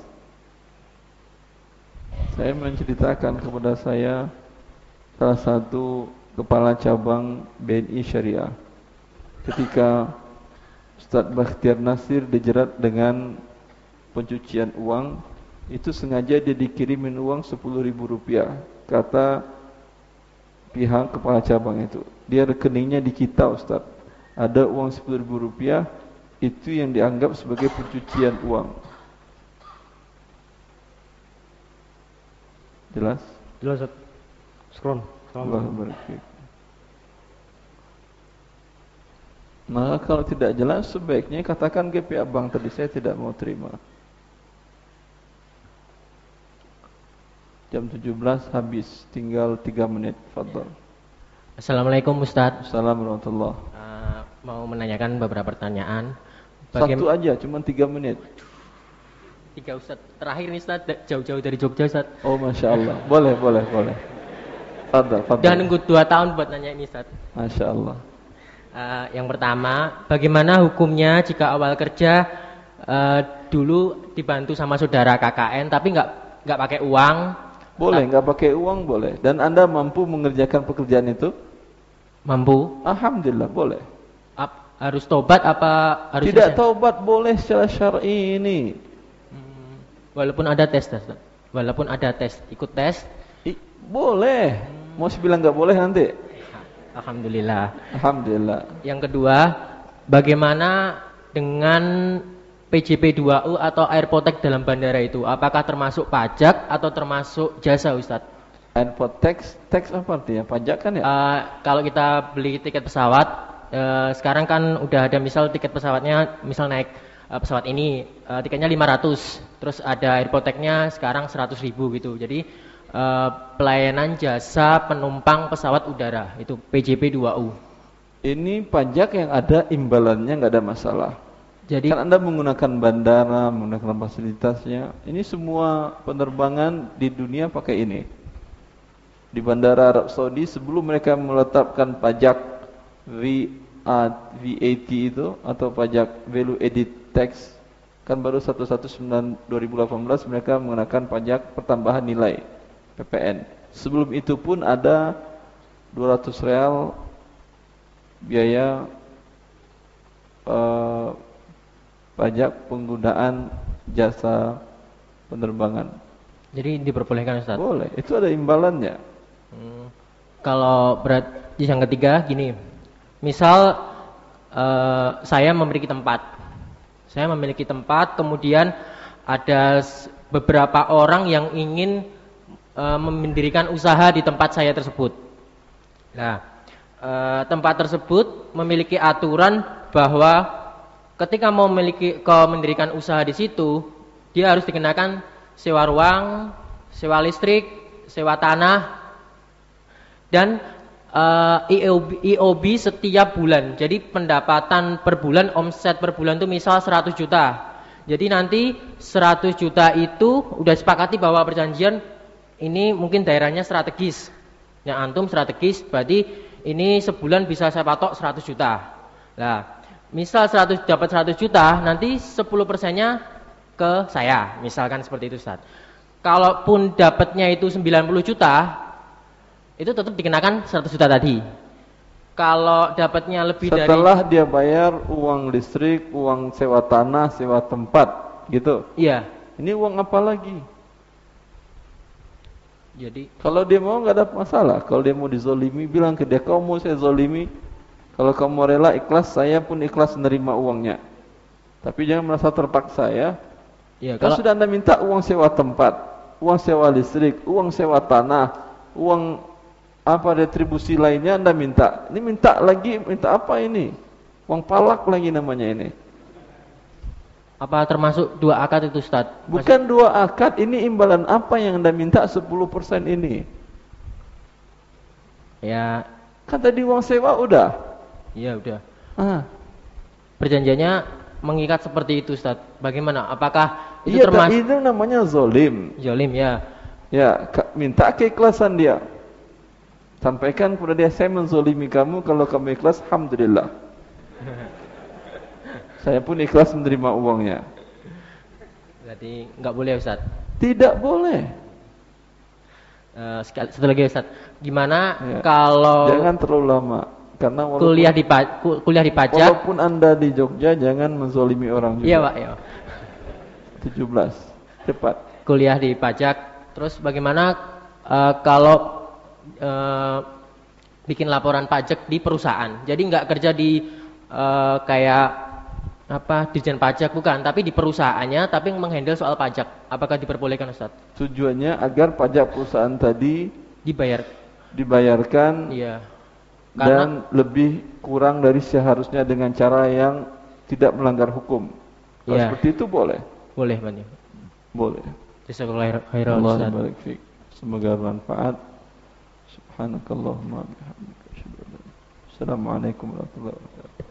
Speaker 1: Saya menceritakan kepada saya salah satu kepala cabang B N I Syariah. Ketika Ustadz Bakhtiar Nasir dijerat dengan pencucian uang, itu sengaja dia dikirimin uang sepuluh ribu rupiah. Kata pihak kepala cabang itu, dia rekeningnya dikita Ustadz. Ada uang sepuluh ribu rupiah, itu yang dianggap sebagai pencucian uang. Jelas?
Speaker 13: Jelas Ustaz. Skron.
Speaker 1: Allah barik. Maka kalau tidak jelas, sebaiknya katakan ke pihak bank tadi, saya tidak mau terima. Jam tujuh belas habis, tinggal tiga menit. Fadhal.
Speaker 14: Assalamualaikum Ustaz.
Speaker 1: Assalamualaikum warahmatullahi
Speaker 14: uh, Mau menanyakan beberapa pertanyaan.
Speaker 1: Bagaim... Satu aja, cuma tiga menit.
Speaker 14: Tiga Ustaz. Terakhir nih Ustaz, jauh-jauh dari Jogja Ustaz.
Speaker 1: Oh Masya Allah. Boleh, boleh, boleh. Fadhal, fadhal.
Speaker 14: Udah nunggu dua tahun buat nanya ini Ustaz.
Speaker 1: Masya Allah.
Speaker 14: Uh, yang pertama, bagaimana hukumnya jika awal kerja uh, dulu dibantu sama saudara K K N tapi nggak nggak pakai uang?
Speaker 1: Boleh, nggak pakai uang boleh. Dan Anda mampu mengerjakan pekerjaan itu?
Speaker 14: Mampu.
Speaker 1: Alhamdulillah, boleh.
Speaker 14: Ap, harus tobat apa harus?
Speaker 1: Tidak tobat boleh secara syar'i ini.
Speaker 14: Hmm, walaupun ada tes, tes, walaupun ada tes, ikut tes?
Speaker 1: I, boleh. Hmm. Mau bilang nggak boleh nanti?
Speaker 14: Alhamdulillah.
Speaker 1: Alhamdulillah.
Speaker 14: Yang kedua, bagaimana dengan P J P dua U atau Airport dalam bandara itu? Apakah termasuk pajak atau termasuk jasa Ustadz?
Speaker 1: Airport tax, tax apa artinya? Pajak kan ya?
Speaker 14: Uh, kalau kita beli tiket pesawat, uh, sekarang kan udah ada misal tiket pesawatnya, misal naik uh, pesawat ini, uh, tiketnya lima ratus, terus ada airport tax-nya sekarang seratus ribu gitu. Jadi uh, pelayanan jasa penumpang pesawat udara, itu P J P dua U.
Speaker 1: Ini pajak yang ada imbalannya, nggak ada masalah.
Speaker 14: Jadi
Speaker 1: kan Anda menggunakan bandara, menggunakan fasilitasnya. Ini semua penerbangan di dunia pakai ini. Di bandara Arab Saudi sebelum mereka meletakkan pajak V A T itu atau pajak value added tax, kan baru satu satu sembilan dua ribu delapan belas mereka menggunakan pajak pertambahan nilai P P N. Sebelum itu pun ada dua ratus real biaya uh, pajak penggunaan jasa penerbangan.
Speaker 14: Jadi diperbolehkan Ustaz?
Speaker 1: Boleh, itu ada imbalannya.
Speaker 14: Hmm. Kalau berat yang ketiga gini, misal uh, saya memiliki tempat, saya memiliki tempat, kemudian ada beberapa orang yang ingin uh, mendirikan usaha di tempat saya tersebut. Nah, uh, tempat tersebut memiliki aturan bahwa ketika mau memiliki ke mendirikan usaha di situ, dia harus dikenakan sewa ruang, sewa listrik, sewa tanah, dan uh, I O B, I O B setiap bulan. Jadi pendapatan per bulan, omset per bulan itu misal seratus juta. Jadi nanti seratus juta itu udah sepakati bahwa perjanjian ini mungkin daerahnya strategis. Yang antum strategis, berarti ini sebulan bisa saya patok seratus juta. Nah, misal seratus dapat seratus juta, nanti sepuluh persennya ke saya, misalkan seperti itu, Ustaz. Kalaupun dapatnya itu sembilan puluh juta, itu tetap dikenakan seratus juta tadi. Kalau dapatnya lebih
Speaker 1: setelah
Speaker 14: dari
Speaker 1: setelah dia bayar uang listrik, uang sewa tanah, sewa tempat, gitu.
Speaker 14: Iya.
Speaker 1: Ini uang apa lagi?
Speaker 14: Jadi
Speaker 1: kalau dia mau nggak ada masalah. Kalau dia mau dizolimi, bilang ke dia, kau mau saya zolimi, kalau kamu rela ikhlas, saya pun ikhlas menerima uangnya. Tapi jangan merasa terpaksa ya.
Speaker 14: Ya,
Speaker 1: kalau
Speaker 14: kalau
Speaker 1: sudah Anda minta uang sewa tempat, uang sewa listrik, uang sewa tanah, uang apa retribusi lainnya Anda minta. Ini minta lagi, minta apa ini? Uang palak lagi namanya ini.
Speaker 14: Apa termasuk dua akad itu, Ustaz?
Speaker 1: Bukan dua akad, ini imbalan apa yang Anda minta sepuluh persen ini?
Speaker 14: Ya,
Speaker 1: kan tadi uang sewa udah.
Speaker 14: Iya, udah.
Speaker 1: Ah.
Speaker 14: Perjanjiannya mengikat seperti itu, Ustaz. Bagaimana? Apakah itu
Speaker 1: iya,
Speaker 14: termasuk
Speaker 1: itu namanya zolim.
Speaker 14: Zolim, ya.
Speaker 1: Ya, minta keikhlasan dia. Sampaikan kepada dia, saya menzolimi kamu, kalau kamu ikhlas, alhamdulillah. Saya pun ikhlas menerima uangnya.
Speaker 14: Berarti nggak boleh, Ustaz?
Speaker 1: Tidak boleh.
Speaker 14: Uh, sekali, satu lagi, Ustaz. Gimana
Speaker 1: ya.
Speaker 14: Kalau
Speaker 1: jangan terlalu lama, karena walaupun,
Speaker 14: kuliah di kuliah di pajak.
Speaker 1: Walaupun Anda di Jogja, jangan menzolimi orang juga.
Speaker 14: Iya, Pak. Iya.
Speaker 1: tujuh belas, cepat.
Speaker 14: Kuliah di pajak. Terus bagaimana uh, kalau Uh, bikin laporan pajak di perusahaan. Jadi nggak kerja di uh, kayak apa Dirjen Pajak, bukan, tapi di perusahaannya, tapi menghandle soal pajak. Apakah diperbolehkan, Ustaz?
Speaker 1: Tujuannya agar pajak perusahaan tadi
Speaker 14: dibayar,
Speaker 1: dibayarkan,
Speaker 14: iya.
Speaker 1: Dan Karena, lebih kurang dari seharusnya dengan cara yang tidak melanggar hukum. Kalau
Speaker 14: iya.
Speaker 1: seperti itu boleh.
Speaker 14: Boleh, Bang.
Speaker 1: Boleh.
Speaker 14: Jazakallahu khairan, Ustaz.
Speaker 1: Semoga bermanfaat. Subhanakallahumma bihamdika asyhadu an la ilaha illa anta astaghfiruka wa atubu ilaik. Assalamualaikum warahmatullahi wabarakatuh.